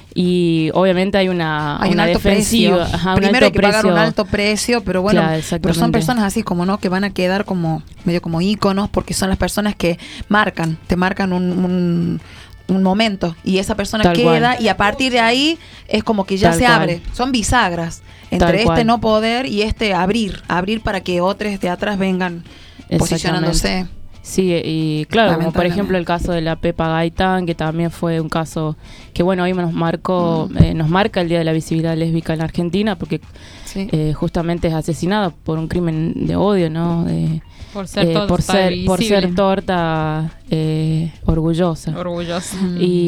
Y obviamente hay una, Hay un una alto defensiva. precio. Ajá, un Primero alto hay que pagar precio. un alto precio, pero bueno, Claro, pero son exactamente. personas así como no que van a quedar como medio como íconos, porque son las personas que marcan, te marcan un, un, un momento y esa persona Tal queda cual. y a partir de ahí es como que ya Tal se cual. abre. Son bisagras Tal entre este cual. no poder y este abrir, abrir para que otros de atrás vengan posicionándose. Sí, y claro, como por Lamentablemente. ejemplo el caso de la Pepa Gaitán, que también fue un caso que bueno, hoy nos marcó, eh, nos marca el Día de la Visibilidad Lésbica en la Argentina, porque Sí. eh, justamente es asesinada por un crimen de odio, ¿no? De, por ser eh, torta por ser por visible. ser torta eh, orgullosa. Orgullosa.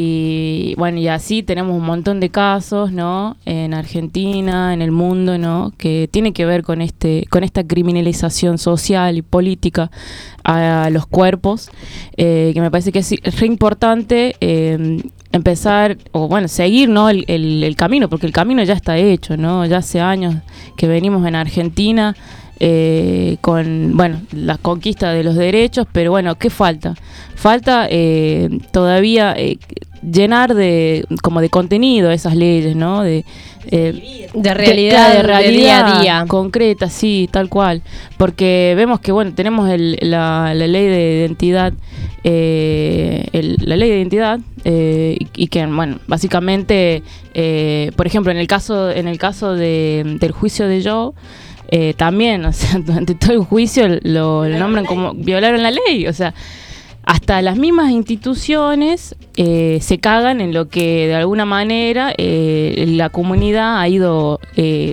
Y bueno, y así tenemos un montón de casos, ¿no? En Argentina, en el mundo, ¿no? Que tiene que ver con este, con esta criminalización social y política a los cuerpos, eh, que me parece que es re importante eh, empezar, o bueno, seguir, ¿no? El, el, el camino, porque el camino ya está hecho, ¿no? Ya hace años que venimos en Argentina eh, con, bueno, la conquista de los derechos, pero bueno, ¿qué falta? Falta eh, todavía eh, llenar de, como de contenido esas leyes, ¿no? De, eh, De realidad, de, de realidad día a día. concreta, sí, tal cual. Porque vemos que, bueno, tenemos el, la, la ley de identidad, eh, el- la ley de identidad, eh, y, y que, bueno, básicamente, eh, por ejemplo, en el caso, en el caso de, del juicio de Joe, eh, también, o sea, durante todo el juicio lo, lo nombran como violaron la ley, o sea, hasta las mismas instituciones eh, se cagan en lo que de alguna manera eh, la comunidad ha ido eh,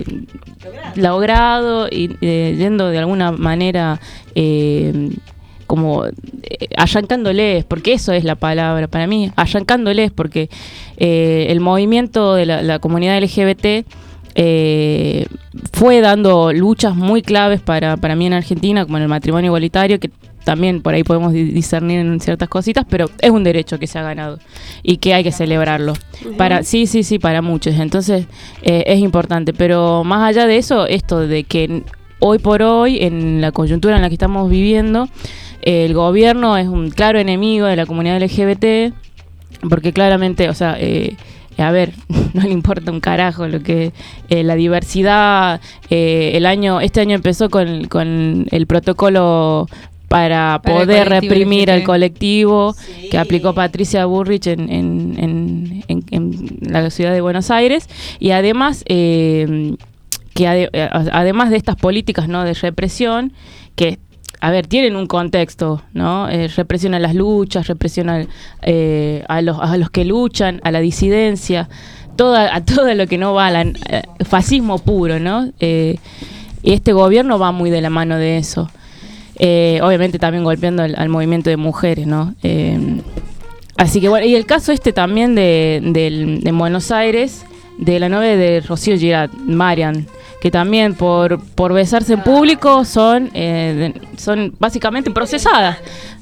logrado y eh, yendo de alguna manera eh, como eh, allancándoles, porque eso es la palabra para mí, allancándoles, porque eh, el movimiento de la, la comunidad L G B T eh, fue dando luchas muy claves para, para mí en Argentina, como en el matrimonio igualitario, que también por ahí podemos di- discernir en ciertas cositas, pero es un derecho que se ha ganado y que hay que celebrarlo. Para, sí, sí, sí, para muchos. Entonces eh, es importante, pero más allá de eso, esto de que hoy por hoy, en la coyuntura en la que estamos viviendo, eh, el gobierno es un claro enemigo de la comunidad L G B T, porque claramente, o sea, eh, a ver, no le importa un carajo lo que eh, la diversidad. Eh, el año, este año empezó con, con el protocolo para, Para el poder colectivo reprimir L G B T. al colectivo que aplicó Patricia Bullrich en, en, en, en, en la ciudad de Buenos Aires, y además eh, que ade- eh, además de estas políticas, ¿no?, de represión, que a ver, tienen un contexto, ¿no? Eh, represión a las luchas, represión al, eh, a, los, a los que luchan, a la disidencia, toda, a todo lo que no va al eh, fascismo puro, ¿no? Eh, y este gobierno va muy de la mano de eso. Eh, obviamente también golpeando al, al movimiento de mujeres, ¿no? Eh, así que bueno, y el caso este también de, del- de Buenos Aires, de la novia de Rocío Girat, Marian, que también por, por besarse en público son, eh, de- son básicamente procesadas.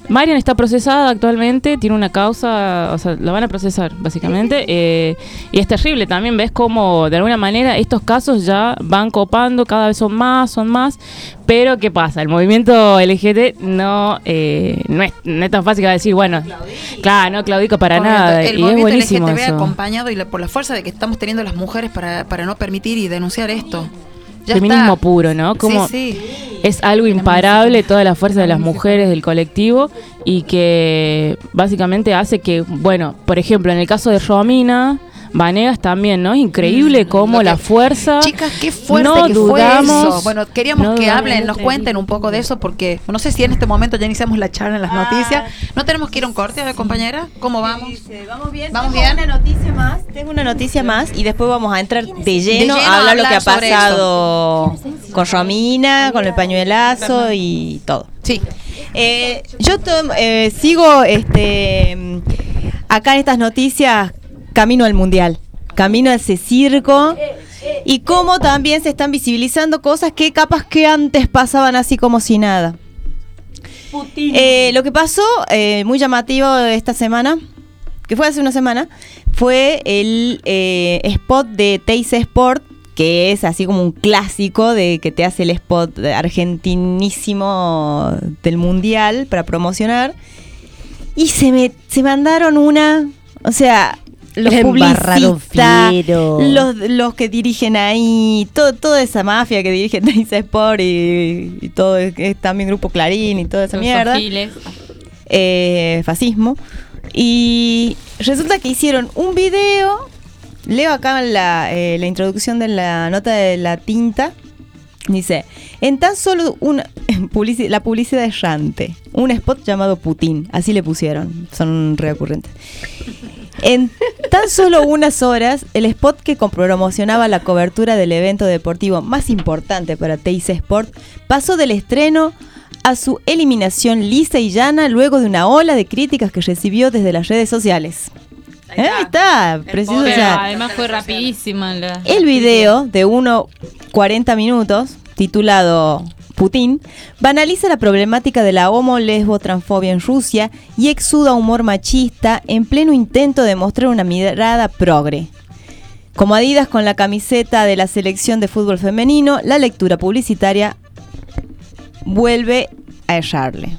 Marian está procesada actualmente, tiene una causa, o sea, la van a procesar básicamente, eh, y es terrible también, ves cómo de alguna manera estos casos ya van copando, cada vez son más, son más, pero ¿qué pasa? El movimiento L G B T no, eh, no, es, no es tan fácil que decir, bueno, claro, no claudico para Correcto. nada, El y es movimiento buenísimo L G B T eso. acompañado y la- por la fuerza de que estamos teniendo las mujeres para, para no permitir y denunciar esto. Ya Feminismo está. puro, ¿no? Como Sí, sí. es algo imparable toda la fuerza de las mujeres del colectivo y que básicamente hace que, bueno, por ejemplo, en el caso de Romina Vanegas también, ¿no? Es increíble cómo la fuerza. Chicas, qué fuerte no que dudamos, fue eso. Bueno, queríamos no que dudamos. hablen, nos cuenten un poco de eso, porque no sé si en este momento ya iniciamos la charla en las noticias. ¿No tenemos que ir a un corte, a ver, compañera? ¿Cómo vamos? Vamos bien. ¿Vamos Tengo bien? una noticia más. Tengo una noticia más y después vamos a entrar de lleno, lleno a hablar a lo que ha hablar sobre pasado con Romina, con el pañuelazo y todo. Sí. Eh, yo to- eh, sigo este acá en estas noticias camino al mundial, camino a ese circo y cómo también se están visibilizando cosas que capaz que antes pasaban así como si nada. Eh, lo que pasó, eh, muy llamativo esta semana, que fue hace una semana, fue el eh, spot de Teis Sport, que es así como un clásico de que te hace el spot argentinísimo del mundial para promocionar. Y se me se mandaron una, o sea, los Embarraron publicistas, fiero. los, los que dirigen ahí, todo, toda esa mafia que dirige Teis Sport y, y todo, es, es también Grupo Clarín y toda esa Los mierda. giles. Eh, fascismo. Y resulta que hicieron un video. Leo acá la, eh, la introducción de la nota de La Tinta. Dice: en tan solo una publici- la publicidad errante, un spot llamado Putin, así le pusieron, son recurrentes. En tan solo unas horas, el spot que promocionaba la cobertura del evento deportivo más importante para Teis Sport pasó del estreno a su eliminación lisa y llana luego de una ola de críticas que recibió desde las redes sociales. ¿Eh? Ahí está, preciso. Pero o sea, además fue rapidísima la... el video de uno cuarenta minutos, titulado Putin, banaliza la problemática de la homo, lesbo, transfobia en Rusia y exuda humor machista en pleno intento de mostrar una mirada progre. Como Adidas con la camiseta de la selección de fútbol femenino, la lectura publicitaria vuelve a errarle.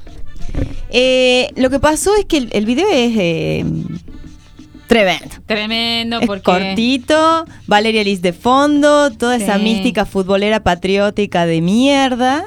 Eh, lo que pasó es que el, el video es eh, tremendo. Tremendo, Es porque... cortito, Valeria Liz de fondo, toda esa Sí. mística futbolera patriótica de mierda.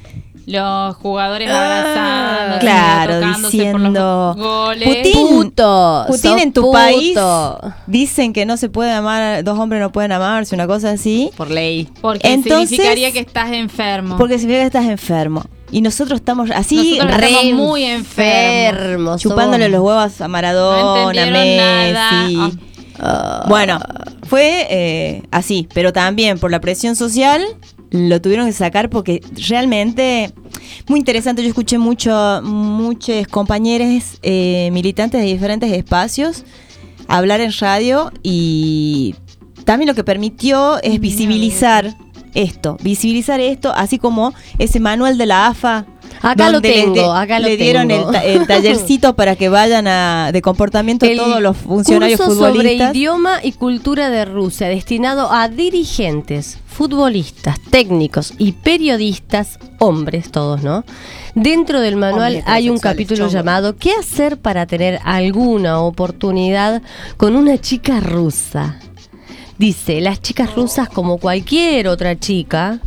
Los jugadores abrazándose, Claro, tocándose diciendo por los goles. Putin, Puto, Putin sos en tu puto. país dicen que no se puede amar, dos hombres no pueden amarse, una cosa así. Por ley. Porque Entonces- significaría que estás enfermo. Porque significa que estás enfermo. Y nosotros estamos así, Nosotros re- estamos muy enfermos. Enfermos. chupándole somos. los huevos a Maradona, No entendieron nada. Messi. Ah. Bueno, fue eh, así, pero también por la presión social lo tuvieron que sacar porque realmente muy interesante. Yo escuché mucho, muchos compañeros eh, militantes de diferentes espacios hablar en radio y también lo que permitió es visibilizar esto, visibilizar esto, así como ese manual de la A F A. Acá lo donde les tengo, de- acá lo le dieron tengo. el, ta- el tallercito para que vayan a, de comportamiento El todos los funcionarios curso sobre futbolistas. idioma y cultura de Rusia, destinado a dirigentes, futbolistas, técnicos y periodistas, hombres todos, ¿no? Dentro del manual Hombres hay un heterosexuales, capítulo chongo. llamado ¿Qué hacer para tener alguna oportunidad con una chica rusa? Dice, las chicas rusas como cualquier otra chica,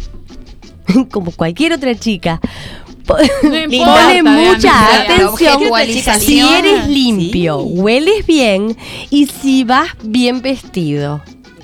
como cualquier otra chica, po- No importa, pone mucha Diana, atención objetivación. si eres limpio, Sí. hueles bien y si vas bien vestido.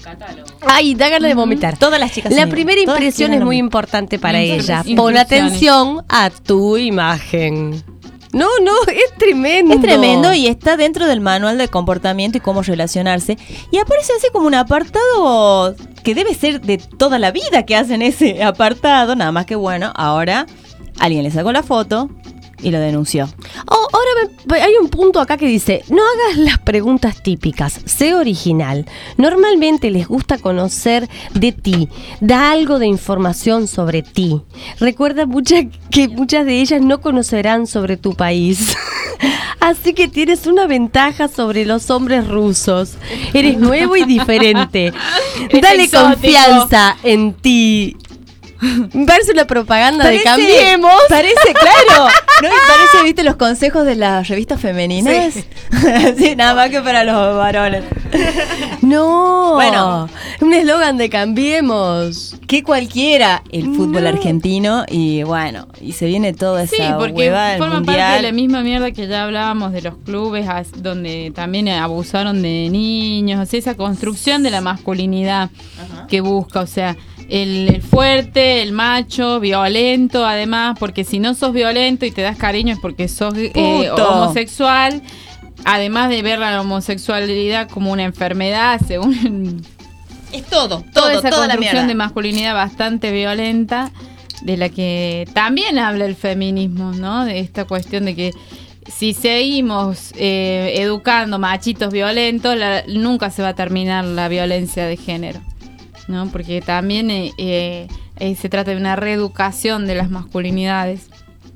Ay, da ganas de vomitar. Todas las chicas La son primera iguales. Todas impresión tienen es lo muy mismo. importante para Instru- ella. Pon instrucciones. atención a tu imagen. No, no, es tremendo. Es tremendo y está dentro del manual de comportamiento y cómo relacionarse. Y aparece así como un apartado que debe ser de toda la vida que hacen ese apartado. Nada más que bueno, ahora alguien le sacó la foto y lo denunció. Oh, ahora me- hay un punto acá que dice, no hagas las preguntas típicas, sé original. Normalmente les gusta conocer de ti, da algo de información sobre ti. Recuerda mucha, que muchas de ellas no conocerán sobre tu país. Así que tienes una ventaja sobre los hombres rusos. Eres nuevo y diferente. Eres Dale exótico. confianza en ti. Me parece una propaganda de Cambiemos. Parece, claro. ¿No? Y parece, viste, los consejos de las revistas femeninas. Sí. Sí, nada más que para los varones. No. Bueno. Un eslogan de Cambiemos. Que cualquiera el fútbol No. argentino y bueno, y se viene toda esa Sí, porque hueva del forma mundial. parte de la misma mierda que ya hablábamos de los clubes as- donde también abusaron de niños, o sea, esa construcción de la masculinidad que busca, o sea, el, el fuerte, el macho, violento, además, porque si no sos violento y te das cariño es porque sos eh, Puto. homosexual, además de ver la homosexualidad como una enfermedad, según Es todo, toda todo, esa toda la construcción mierda. de masculinidad bastante violenta, de la que también habla el feminismo, ¿no? De esta cuestión de que si seguimos eh, educando machitos violentos, la- nunca se va a terminar la violencia de género, ¿no? Porque también eh, eh, eh, se trata de una reeducación de las masculinidades.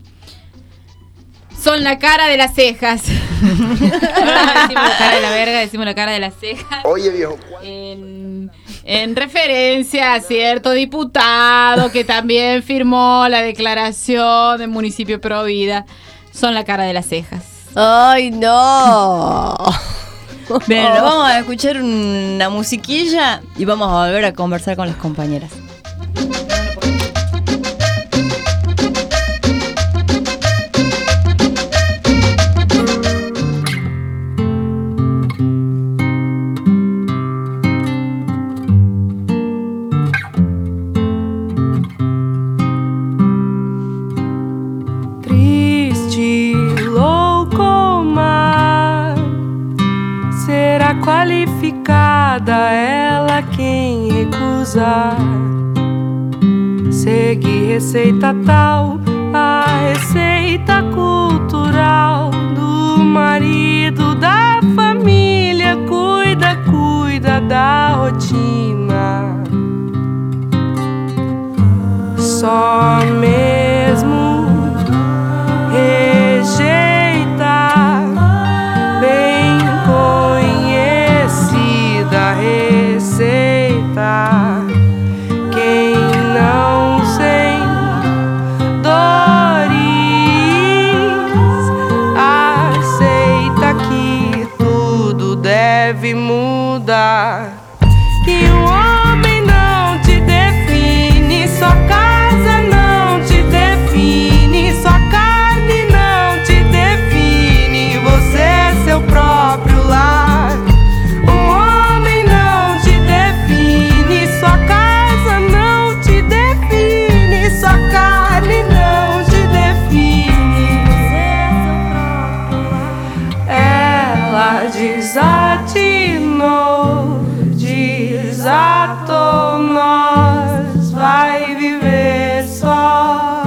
Son la cara de las cejas. No decimos la cara de la verga, decimos la cara de las cejas. Oye, viejo. En, en referencia a cierto diputado que también firmó la declaración del municipio Pro Vida. Son la cara de las cejas. ¡Ay, no! Bien, nos vamos a escuchar una musiquilla y vamos a volver a conversar con las compañeras. Triste, louco mar, será qualificada ela quem recusar. Segue receita tal, a receita cultural do marido, da família, cuida, cuida da rotina. Só mesmo rejeita, bem conhecida receita. Quem não sem dores aceita que tudo deve mudar. Que um homem não te define, sua casa não te define, sua carne não te define, você é seu próprio lar. Um homem não te define, sua casa não te define, sua carne não te define, você é seu próprio lar. Ela desatinou, desatou, nós vai viver só.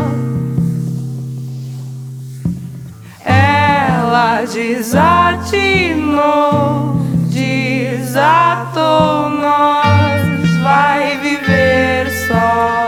Ela desatinou, desatou, nós vai viver só.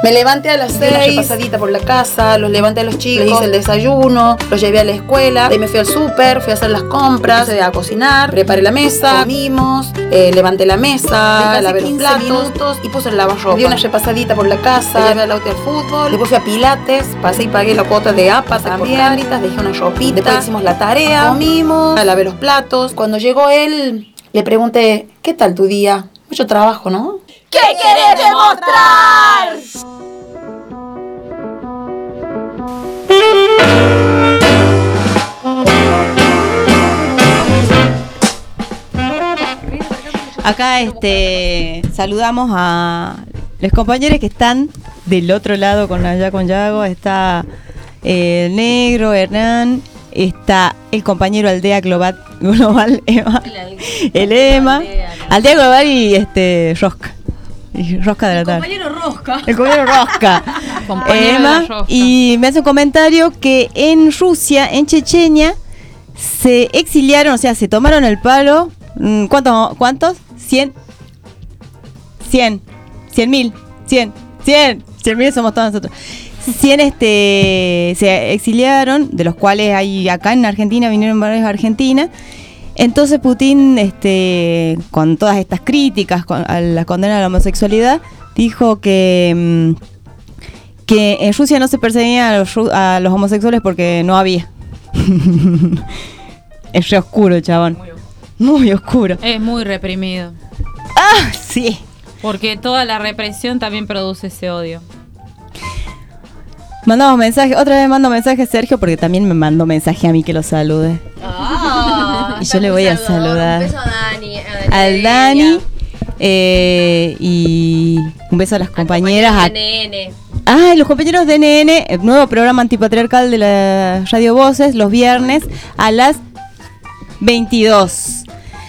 Me levanté a las seis, pasadita por la casa, los levanté a los chicos, les hice el desayuno, los llevé a la escuela, de ahí me fui al súper, fui a hacer las compras, a cocinar, preparé la mesa, comimos, eh, levanté la mesa, lavé los platos minutos y puse el lavarropa. Di una repasadita por la casa, llevé al auto al fútbol, después fui a Pilates, pasé y pagué la cuota de A P A también, dejé una ropita, después hicimos la tarea, comimos, lavé los platos. Cuando llegó él, le pregunté, ¿qué tal tu día? Mucho trabajo, ¿no? ¿Qué querés demostrar? Acá este saludamos a los compañeros que están del otro lado con allá con Yago. Está eh, el negro, Hernán, está el compañero Aldea Global, Global Ema, el Ema, Aldea Global y este Rosca. Y Rosca de la tarde. El compañero Rosca. El compañero Rosca. Compañero Ema, de la Rosca. y me hace un comentario que en Rusia, en Chechenia, se exiliaron, o sea, se tomaron el palo. ¿Cuántos? ¿Cuántos? ¿Cien? ¿Cien? ¿Cien mil? ¿Cien? ¿Cien? ¿Cien mil somos todos nosotros? cien este, se exiliaron, de los cuales hay acá en Argentina, vinieron varios a Argentina. Entonces Putin, este, con todas estas críticas con, a la condena a la homosexualidad, dijo que, que en Rusia no se perseguía a los, a los homosexuales porque no había. Es re oscuro, chabón. Muy oscuro. Es muy reprimido. ¡Ah, sí! Porque toda la represión también produce ese odio. Mandamos mensaje, otra vez mando mensaje a Sergio porque también me mandó mensaje a mí que lo salude. Oh, y yo le voy a saludar. Un beso a Dani. A Dani Al Dani eh, y un beso a las compañeras. A, N N. ah, los compañeros de N N, el nuevo programa antipatriarcal de la Radio Voces, los viernes a las veintidós.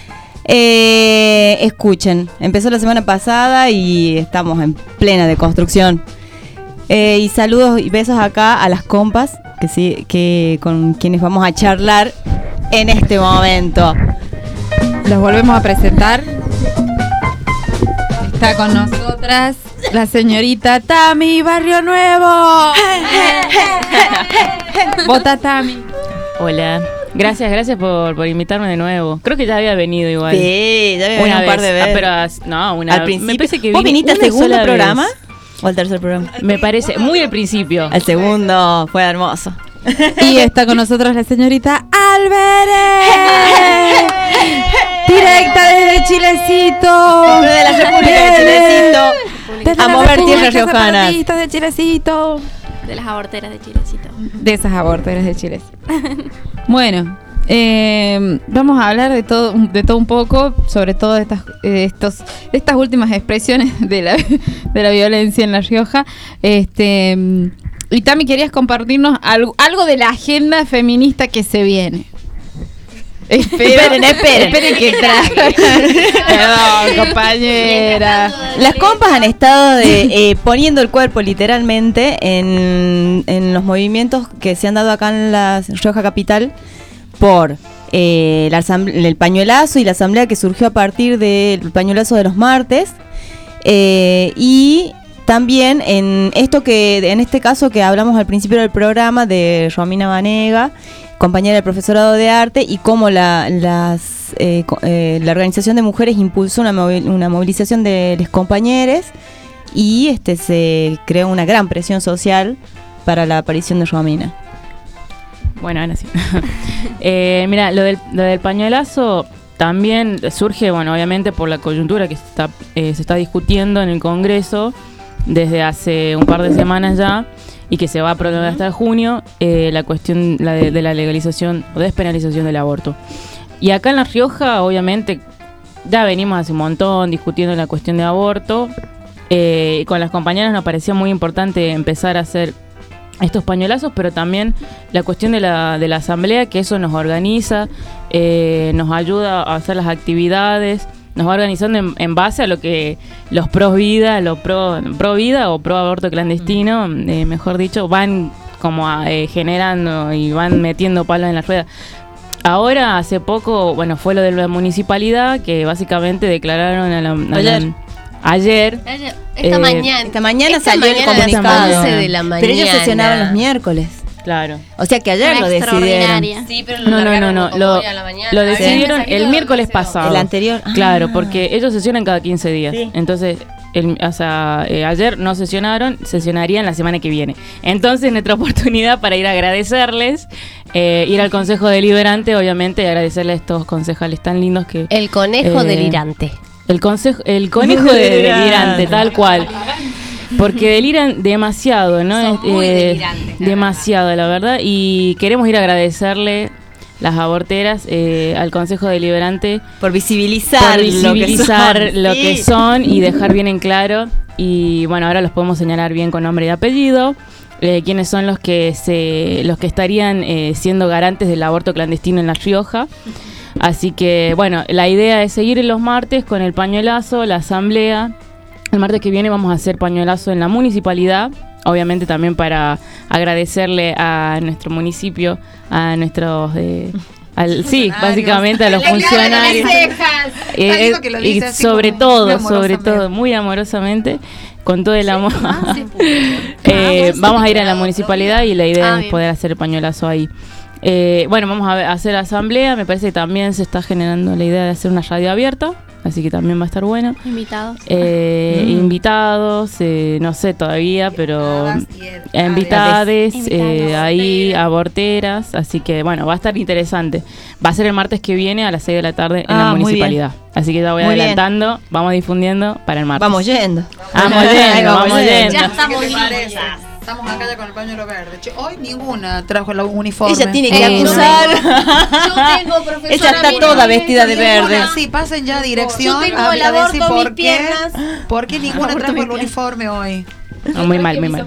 Eh, escuchen, empezó la semana pasada y estamos en plena deconstrucción. Eh, y saludos y besos acá a las compas que sí, que con quienes vamos a charlar en este momento. Los volvemos a presentar. Está con nosotras la señorita Tami Barrio Nuevo. Vota Tami. Hola. Gracias, gracias por, por invitarme de nuevo. Creo que ya había venido igual. Sí, ya había una venido un par vez. de veces. Ah, pero as- no, una Al principio. Me parece que ¿Vos vine viniste al una segundo sola programa? vez. ¿O al tercer programa? Me parece, muy al principio. Al segundo, fue hermoso. Y está con nosotros la señorita Álvarez. Directa desde Chilecito. Desde la República de Chilecito. Desde A la mover República tierras riojanas. Zapatistas de Chilecito. De las aborteras de Chilecito. De esas aborteras de Chilecito. Bueno, eh, vamos a hablar de todo, de todo un poco, sobre todo de estas, eh, estos, de estas últimas expresiones de la, de la violencia en La Rioja. Este, y Tami, querías compartirnos algo, algo de la agenda feminista que se viene. Esperen, esperen. Esperen que traje. Perdón, compañera. Las compas han estado de, eh, poniendo el cuerpo literalmente en, en los movimientos que se han dado acá en la Rioja Capital por eh, la asamble- el pañuelazo y la asamblea que surgió a partir del pañuelazo de los martes. Eh, y también en esto que, en este caso que hablamos al principio del programa de Romina Vanega, compañera del profesorado de arte, y cómo la, las, eh, co- eh, la organización de mujeres impulsó una, movi- una movilización de los compañeros y este se creó una gran presión social para la aparición de Romina. Bueno, ahora sí. eh, mira, lo del, lo del pañuelazo también surge, bueno, obviamente por la coyuntura que se está, eh, se está discutiendo en el Congreso desde hace un par de semanas ya, y que se va a prolongar hasta junio, eh, la cuestión la de, de la legalización o despenalización del aborto. Y acá en La Rioja, obviamente, ya venimos hace un montón discutiendo la cuestión de aborto. Eh, y con las compañeras nos parecía muy importante empezar a hacer estos pañuelazos, pero también la cuestión de la, de la asamblea, que eso nos organiza, eh, nos ayuda a hacer las actividades, nos va organizando en, en base a lo que los pro vida, los pro, pro vida o pro aborto clandestino, eh, mejor dicho, van como a, eh, generando y van metiendo palos en la rueda. Ahora, hace poco, bueno, fue lo de la municipalidad, que básicamente declararon a la, a la- Ayer. ayer. Ayer- Esta eh, mañana. Esta mañana Esta salió el mañana a las comunicado. once de la Pero ellos mañana. sesionaban los miércoles. Claro. O sea que ayer Una lo decidieron. extraordinaria. Sí, pero lo No, no, no, largaron no. como Lo, hoy a la mañana. lo Ayer decidieron mensajito el de miércoles organización. pasado. El anterior. Ah. Claro, porque ellos sesionan cada quince días. Sí. Entonces, el, o sea, eh, ayer no sesionaron, sesionarían la semana que viene. Entonces, nuestra oportunidad para ir a agradecerles, eh, ir al Consejo Deliberante, obviamente, y agradecerle a estos concejales tan lindos que... El conejo Eh, delirante. El, consejo, el conejo de delirante, tal cual. Porque deliran demasiado, ¿no? Son Es, muy eh, delirantes, la demasiado, la verdad. Y queremos ir a agradecerle las aborteras eh, al Consejo Deliberante Por visibilizar, por visibilizar lo que son, lo Sí. que son y dejar bien en claro. Y bueno, ahora los podemos señalar bien con nombre y apellido. Eh, quiénes son los que se, los que estarían eh, siendo garantes del aborto clandestino en La Rioja. Así que bueno, la idea es seguir los martes con el pañuelazo, la asamblea. El martes que viene vamos a hacer pañuelazo en la municipalidad. Obviamente también para agradecerle a nuestro municipio, a nuestros... eh, al, sí, básicamente a los funcionarios. Eh, Está lindo que lo y dice así sobre como todo, muy sobre amorosamente. todo, muy amorosamente, con todo el amor. Eh, vamos a ir a la municipalidad y la idea Ah, es bien. poder hacer el pañuelazo ahí. Eh, bueno, vamos a ver- a hacer asamblea. Me parece que también se está generando la idea de hacer una radio abierta, así que también va a estar bueno. Invitados. Eh, Mm. Invitados, eh, no sé todavía, pero Invitadas y- invitades, eh, Invitados. ahí aborteras, así que bueno, va a estar interesante. Va a ser el martes que viene a las seis de la tarde en Ah, la muy municipalidad. Así que ya voy Muy bien. adelantando, vamos difundiendo para el martes. Vamos yendo. Vamos yendo, vamos yendo. Ya ¿Qué estamos te listos. parece? Estamos acá ya con el pañuelo verde. Che, hoy ninguna trajo el uniforme. Ella tiene que Eh, acusar. Yo tengo, profesora. Ella está mire, toda mire, vestida de Ninguna, verde. Sí, pasen ya a dirección Yo tengo a, el a aborto decir en mis por qué, piernas. por qué ninguna trajo el uniforme hoy. No, muy mal, muy mal.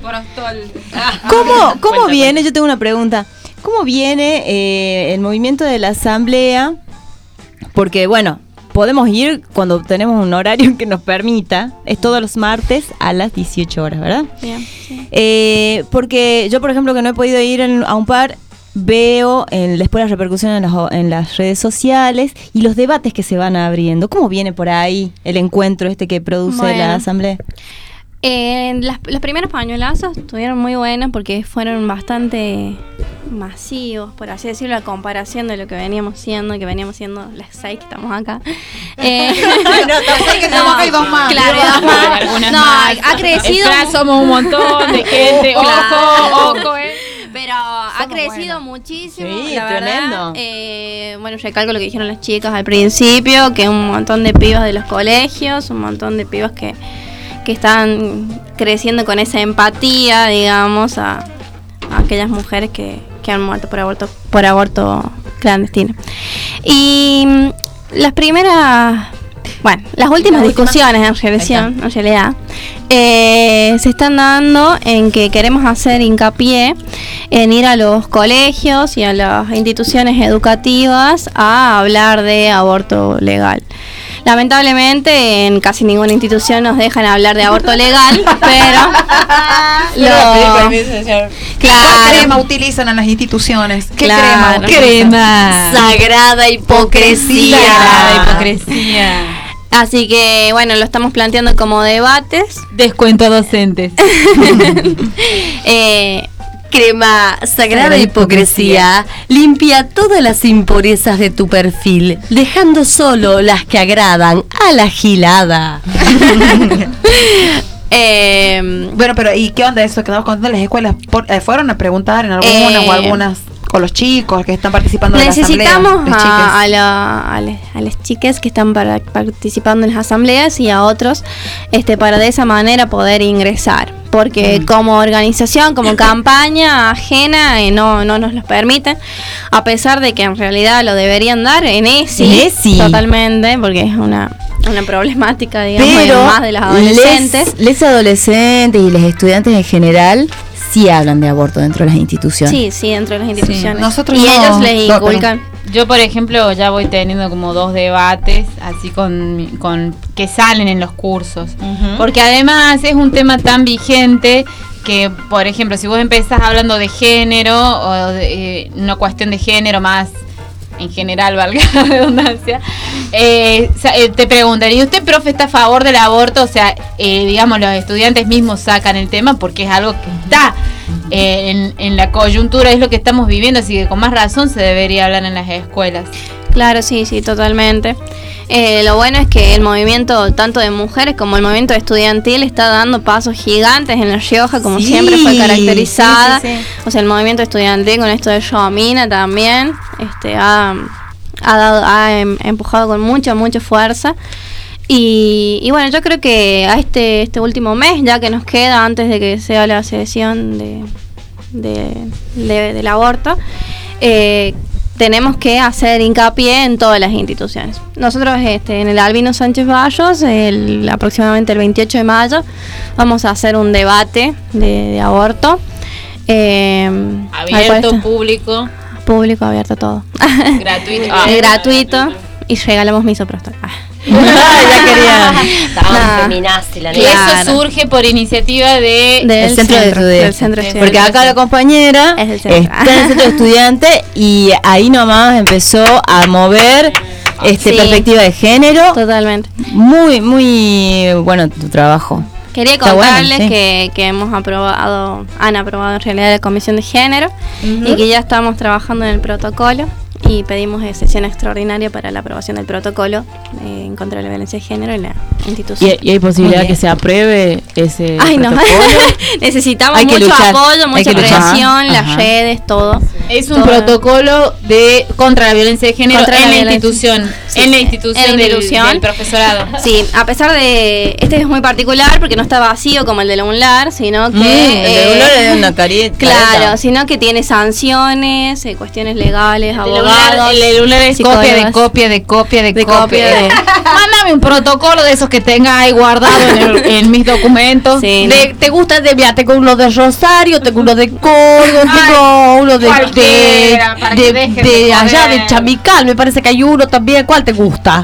¿Cómo, cómo viene? Yo tengo una pregunta. ¿Cómo viene eh, el movimiento de la asamblea? Porque, bueno, podemos ir cuando tenemos un horario que nos permita. Es todos los martes a las dieciocho horas, ¿verdad? Bien, sí. Eh, porque yo, por ejemplo, que no he podido ir en- a un par, veo en, después la repercusión en las, en las redes sociales y los debates que se van abriendo. ¿Cómo viene por ahí el encuentro este que produce Bueno. la asamblea? Eh, las, los primeros pañuelazos estuvieron muy buenos porque fueron bastante masivos, por así decirlo, a comparación de lo que veníamos siendo, que veníamos siendo las seis que estamos acá. Eh, Sé que estamos acá y dos más. Claro, Dos dos más. Algunas No, más. ha crecido. Extra somos un montón de gente. Claro. Ojo, ojo, eh. Pero ha Somos crecido buenas. muchísimo, Sí, la tremendo. verdad. Eh, bueno, recalco lo que dijeron las chicas al principio, que un montón de pibas de los colegios, un montón de pibas que, que están creciendo con esa empatía, digamos, a, a aquellas mujeres que, que han muerto por aborto, por aborto clandestino. Y mm, las primeras, bueno, las últimas discusiones en realidad, en realidad eh, se están dando en que queremos hacer hincapié en ir a los colegios y a las instituciones educativas a hablar de aborto legal. Lamentablemente en casi ninguna institución nos dejan hablar de aborto legal, pero lo, ¿Qué claro, crema utilizan en las instituciones? ¿Qué Claro. crema utilizan? Crema. Sagrada hipocresía. Sagrada hipocresía. así que bueno, lo estamos planteando como debates. Descuento a docentes. Eh, Crema Sagrada Hipocresía limpia todas las impurezas de tu perfil, dejando solo las que agradan a la gilada. eh, Bueno, pero ¿y qué onda eso que estamos contando en las escuelas? Por- eh, ¿Fueron a preguntar en algunas Eh, o algunas con los chicos que están participando de la Necesitamos asamblea? Las chicas. a, a, la- a le- a las chicas que están para- participando en las asambleas y a otros este, para de esa manera poder ingresar. Porque como organización, como campaña ajena, eh, no, no nos lo permiten. A pesar de que en realidad lo deberían dar en ESI. En ESI. Totalmente, porque es una, una problemática, digamos, Pero más de los adolescentes. Les, les adolescentes y los estudiantes en general sí hablan de aborto dentro de las instituciones. Sí, sí, dentro de las instituciones. Nosotros y no, ellos les no, inculcan. Yo, por ejemplo, ya voy teniendo como dos debates así con, mi- con que salen en los cursos. Porque además es un tema tan vigente que, por ejemplo, si vos empezás hablando de género o de eh, una cuestión de género más en general, valga la redundancia, eh, te preguntan, ¿y usted, profe, está a favor del aborto? O sea, eh, digamos, los estudiantes mismos sacan el tema porque es algo que está eh, en, en la coyuntura, es lo que estamos viviendo, así que con más razón se debería hablar en las escuelas. Claro, sí, sí, totalmente. Eh, lo bueno es que el movimiento tanto de mujeres como el movimiento estudiantil está dando pasos gigantes en La Rioja, como Sí, siempre fue caracterizada. sí, sí, sí. O sea, el movimiento estudiantil con esto de Yomina también este, ha, ha, dado, ha em, empujado con mucha, mucha fuerza. Y, y bueno, yo creo que a este, este último mes, ya que nos queda antes de que sea la sesión de, de, de- del aborto, eh, tenemos que hacer hincapié en todas las instituciones. Nosotros este, en el Albino Sánchez Bayos, el, aproximadamente el veintiocho de mayo, vamos a hacer un debate de, de aborto. Eh, Abierto, al cual- público, público, abierto todo. gratuito. Es Ah. gratuito y regalamos misoprostol. Ah. ya quería. Estaban Nah. feminazi, la Y neta. eso surge por iniciativa de... Del El centro de centro, estudiantes. del centro de Porque Porque estudiantes. acá la compañera Es del centro. está en el centro de estudiantes y ahí nomás empezó a mover este Sí. perspectiva de género. Totalmente. Muy, muy bueno tu trabajo. Quería Está bueno, contarles sí. que, que hemos aprobado, han aprobado en realidad la Comisión de Género y que ya estamos trabajando en el protocolo y pedimos eh, sesión extraordinaria para la aprobación del protocolo eh, en contra de la violencia de género en la institución. Y, y hay posibilidad Muy bien. que se apruebe ese Ay, no. protocolo. Necesitamos Hay que mucho luchar, apoyo, hay mucha que luchar. presión, las Ajá. redes, todo. Es un Todo. protocolo de contra la violencia de género Contra en la la, violencia. institución, Sí, en la sí. institución, En la del- institución. Del, profesorado. Sí, a pesar de. Este es muy particular porque no está vacío como el de la UNLAR, sino que. Mm, el de eh, Ular es una cari- Claro, careta. sino que tiene sanciones, eh, cuestiones legales, El abogados. lunar, el, el lunar es copia de psicólogas. copia de copia de, De copia. copia de- Mándame un protocolo de esos que tenga ahí guardado en, el- en mis documentos. Sí, De- ¿Te gusta de mira, tengo uno de Rosario, tengo uno de Córdoba, tengo uno de, de, cualquiera, para que de, dejen de de allá joder. de Chamical, me parece que hay uno también. ¿Cuál te gusta?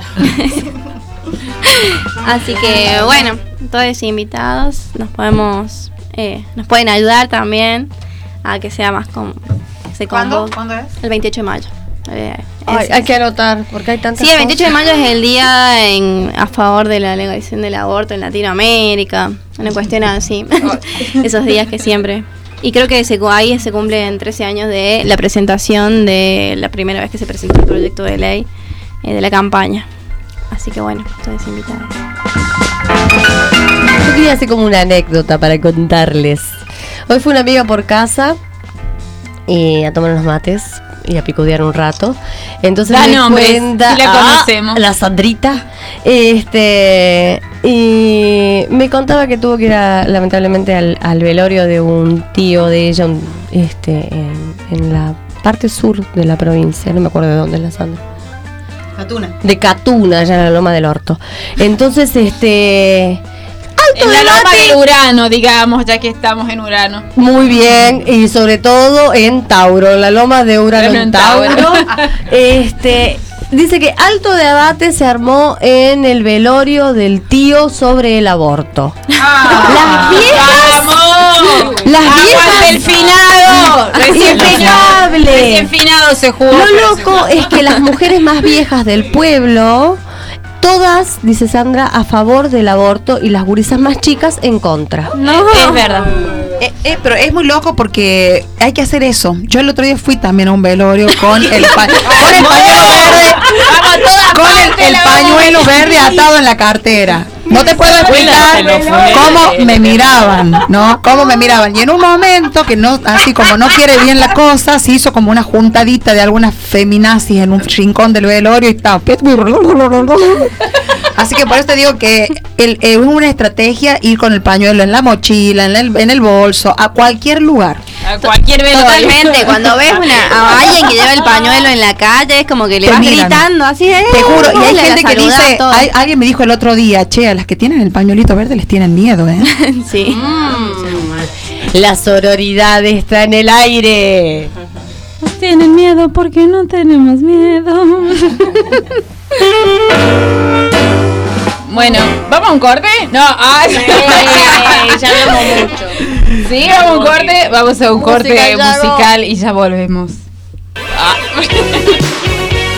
Así que bueno, todos invitados, nos podemos, eh, nos pueden ayudar también a que sea más con se ¿Cuándo? convoque. ¿Cuándo es? El veintiocho de mayo. Eh, Ay, ese hay es. que anotar, porque hay tantas Sí, el veintiocho de cosas. mayo es el día en, a favor de la legalización del aborto en Latinoamérica, una cuestión así, esos días que siempre. Y creo que se, ahí se cumplen trece años de la presentación de la primera vez que se presentó el proyecto de ley eh, de la campaña. Así que bueno, todos invitados. Yo quería hacer como una anécdota para contarles. Hoy fue una amiga por casa y a tomar unos mates y a picudear un rato. Entonces Da me nombres, cuenta si la ah, conocemos. la Sandrita. Este y me contaba que tuvo que ir a, lamentablemente al, al velorio de un tío de ella, un- este, en, en la parte sur de la provincia, no me acuerdo de dónde es la Sandra. Catuna. De Catuna, allá en la Loma del Orto. Entonces, este. En la loma del Urano, digamos, ya que estamos en Urano. Muy bien, y sobre todo en Tauro, la Loma de Urano Urano en en Tauro. Tauro. Este. Dice que alto debate se armó en el velorio del tío sobre el aborto. Las viejas- ¡Vamos! las ¡Agua viejas- del finado! Recién finado. Impecable. Recién finado se jugó. Lo pero loco se- es que las mujeres más viejas del pueblo, todas, dice Sandra, a favor del aborto y las gurisas más chicas en contra. No, es verdad. Eh, eh, pero es muy loco porque hay que hacer eso. Yo el otro día fui también a un velorio con el, pa- con el pañuelo verde, Vamos a todas con el, partes, el la pañuelo vamos a- verde atado en la cartera. No te puedo explicar cómo me miraban, ¿no? Cómo me miraban. Y en un momento que no, así como no quiere bien la cosa, se hizo como una juntadita de algunas feminazis en un rincón del velorio y estaba. Así que por eso te digo que el- es una estrategia ir con el pañuelo en la mochila, en el, en el bolso, a cualquier lugar. A cualquier velorio. Totalmente, cuando ves una, a alguien que lleva el pañuelo en la calle, es como que le Te vas miran. gritando así, eh, Te juro, y hay hola, gente la que saludás, dice, todo. hay- alguien me dijo el otro día, che, a las que tienen el pañuelito verde les tienen miedo, ¿eh? Sí. La sororidad está en el aire. Tienen miedo porque no tenemos miedo. Bueno, ¿vamos a un corte? No, ay, ya hablamos mucho. Sí, vamos a un corte, vamos a un corte Música, ya musical y ya volvemos. Ah.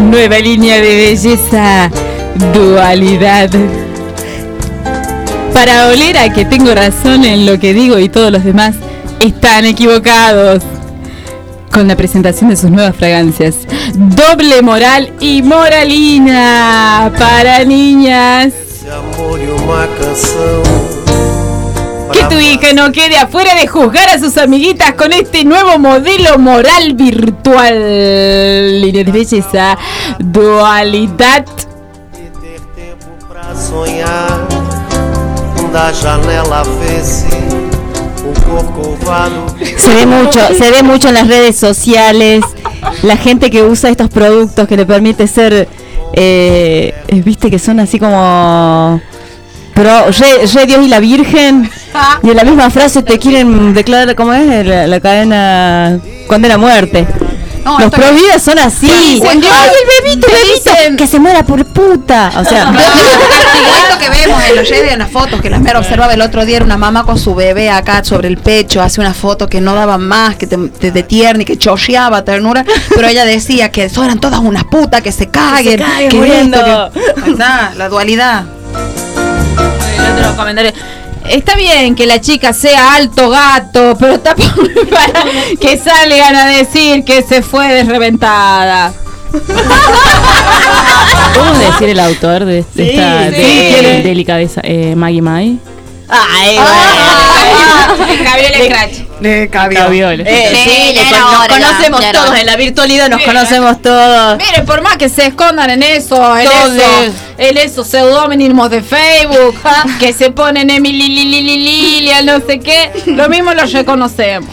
nueva línea de belleza, Dualidad. Para oler a que tengo razón en lo que digo y todos los demás están equivocados. Con la presentación de sus nuevas fragancias, Doble Moral y Moralina para niñas. Que tu hija no quede afuera de juzgar a sus amiguitas con este nuevo modelo moral virtual. Línea de belleza, Dualidad. Se ve mucho, se ve mucho en las redes sociales la gente que usa estos productos que le permite ser, eh, viste que son así como pro, re, re Dios y la Virgen, y en la misma frase te quieren declarar como es la, la cadena condena a muerte. No, los pro vidas son así. Ay, el bebito, bebito, dicen, que se muera por puta. O sea, esto que vemos en los redes, en las fotos que la Mera observaba el otro día, era una mamá con su bebé acá sobre el pecho, hace una foto que no daba más, que te, te, de tierna y que chorreaba ternura, pero ella decía que eso eran todas unas putas, que se caguen, que, se caguen, que esto, que, está, la dualidad. El otro comentario. Está bien que la chica sea alto gato, pero tampoco para que salgan a decir que se fue desreventada. ¿Podemos decir el autor de, de sí, esta sí. De, de, delicadeza? Eh, Maggie May. Ay, ay, Cabiola Scratch. De Cabiola. Eh, sí, sí, le con, nos conocemos ya todos, en la virtualidad nos Miren, conocemos todos. Miren, por más que se escondan en eso, en todos eso, en esos pseudónimos de Facebook, que se ponen Emily, Lili, Lilia, no sé qué, lo mismo los reconocemos.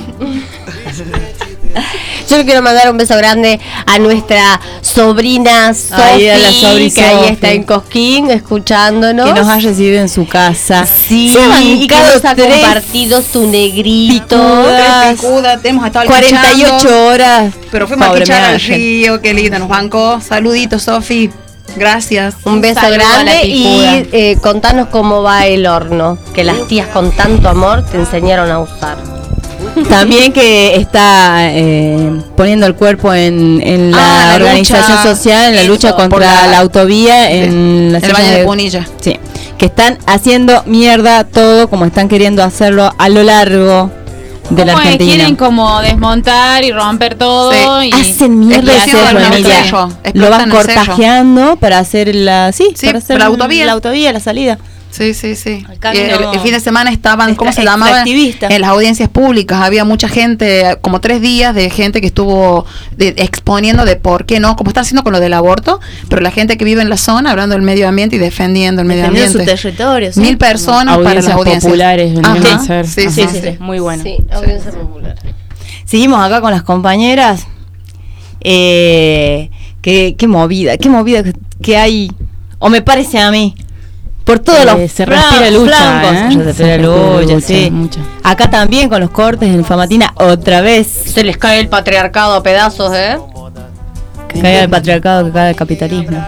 Yo le quiero mandar un beso grande a nuestra sobrina Sofi, que ahí está en Cosquín escuchándonos. Que nos ha recibido en su casa. Sí, y que nos ha compartido su negrito. Picudas, picuda, hemos estado cuarenta y ocho horas. Pero fuimos a escuchar al río, qué lindo, nos bancó. Saluditos, Sofi. Gracias. Un beso un grande y eh, contanos cómo va el horno, que las tías con tanto amor te enseñaron a usar. También que está eh, poniendo el cuerpo en, en la, ah, la organización lucha, social, en la lucha contra la, la autovía en la el Valle de, de Punilla. Sí, que están haciendo mierda todo como están queriendo hacerlo a lo largo de la Argentina. Quieren como desmontar y romper todo. Sí. Y hacen mierda y sello, lo van cortajeando para hacer la, sí, sí para hacer la autovía, la autovía, la salida. Sí, sí, sí. El, el, el fin de semana estaban, ¿cómo se llamaba? En las audiencias públicas. Había mucha gente, como tres días de gente que estuvo de, exponiendo de por qué no, como está haciendo con lo del aborto, pero la gente que vive en la zona, hablando del medio ambiente y defendiendo el medio ambiente. Su territorio, ¿sí? Mil personas audiencias para las audiencias populares. Ajá. A ser. Sí, sí, sí, sí. Muy bueno. Sí, audiencias populares. Seguimos acá con las compañeras. Eh, qué, qué movida, qué movida que hay, o me parece a mí. Por todos eh, los se respira lucha, flancos, ¿eh? se respira lucha, sí. Mucha. Acá también con los cortes en Famatina otra vez. Se les cae el patriarcado a pedazos, ¿eh? Que caiga el patriarcado, que caiga el capitalismo.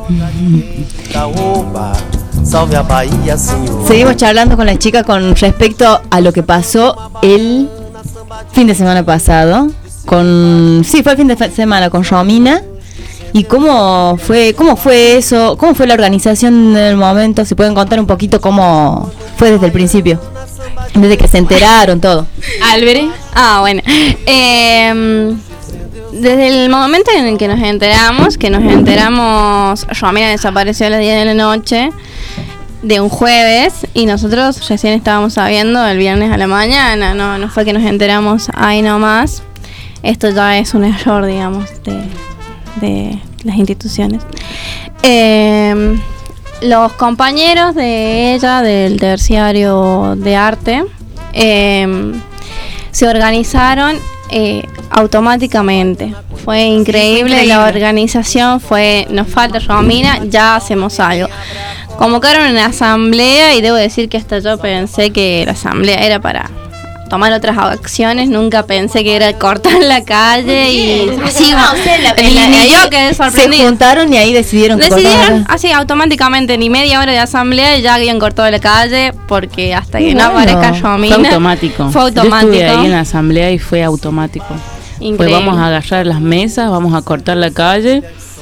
Seguimos charlando con la chica con respecto a lo que pasó el fin de semana pasado. Con sí, fue el fin de semana con Romina. ¿Y cómo fue cómo fue eso? ¿Cómo fue la organización del momento? Si pueden contar un poquito cómo fue desde el principio. Desde que se enteraron, todo. Álvaro. Ah, bueno. Eh, desde el momento en el que nos enteramos, que nos enteramos, Romina desapareció a las diez de la noche de un jueves y nosotros recién estábamos sabiendo el viernes a la mañana. No, no fue que nos enteramos ahí nomás. Esto ya es un error, digamos, de... de las instituciones. Eh, los compañeros de ella del terciario de arte eh, se organizaron eh, automáticamente. Fue increíble, increíble la organización, fue nos falta Romina, ya hacemos algo. Convocaron una asamblea y debo decir que hasta yo pensé que la asamblea era para tomar otras acciones, nunca pensé que era cortar la calle y así no, sé, la, la, la, yo quedé sorprendida. Se juntaron y ahí decidieron decidieron así automáticamente, ni media hora de asamblea y ya habían cortado la calle porque hasta que bueno, no aparezca Romina fue automático. Fue automático. Yo estuve ahí en la asamblea y fue automático. Increíble. Pues vamos a agarrar las mesas, vamos a cortar la calle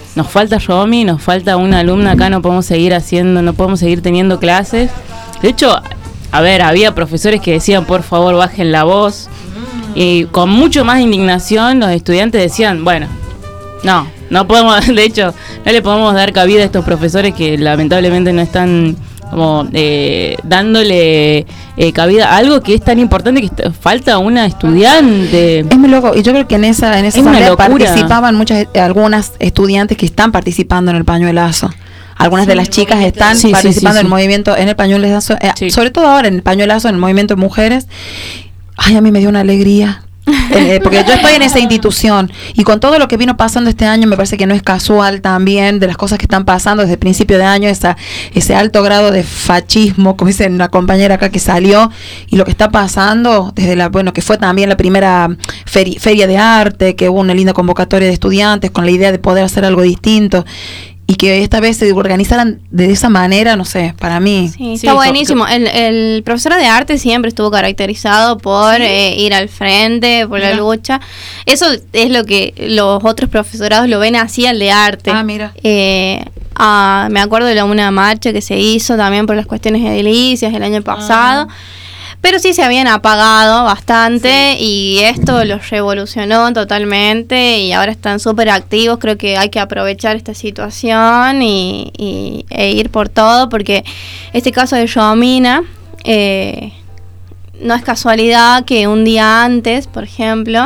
nos falta Romy, nos falta una alumna acá, no podemos seguir haciendo, no podemos seguir teniendo clases. De hecho, a ver, había profesores que decían, por favor, bajen la voz. Y con mucho más indignación los estudiantes decían, bueno, no, no podemos, de hecho, no le podemos dar cabida a estos profesores que lamentablemente no están como eh, dándole eh, cabida a algo que es tan importante, que est- falta una estudiante. Es muy loco, y yo creo que en esa en esa Es una asamblea locura. participaban muchas eh, algunas estudiantes que están participando en el pañuelazo. Algunas de las chicas están Sí, sí, participando sí, sí. en el movimiento, en el pañuelazo, eh, sobre todo ahora en el pañuelazo, en el movimiento de mujeres. Ay, a mí me dio una alegría. Eh, porque yo estoy en esa institución y con todo lo que vino pasando este año me parece que no es casual también de las cosas que están pasando desde el principio de año, esa, ese alto grado de fascismo, como dice una compañera acá que salió, y lo que está pasando desde la, bueno, que fue también la primera feri- feria de arte, que hubo una linda convocatoria de estudiantes con la idea de poder hacer algo distinto. Y que esta vez se organizaran de esa manera, no sé, para mí. Sí, está buenísimo. El, el profesor de arte siempre estuvo caracterizado por ¿Sí? eh, ir al frente, por Mira. la lucha. Eso es lo que los otros profesorados lo ven así al de arte. Ah, mira. Eh, ah, me acuerdo de la, una marcha que se hizo también por las cuestiones edilicias el año pasado. Pero sí se habían apagado bastante y esto los revolucionó totalmente y ahora están súper activos. Creo que hay que aprovechar esta situación y, y- e ir por todo, porque este caso de Yomina, eh, no es casualidad que un día antes, por ejemplo,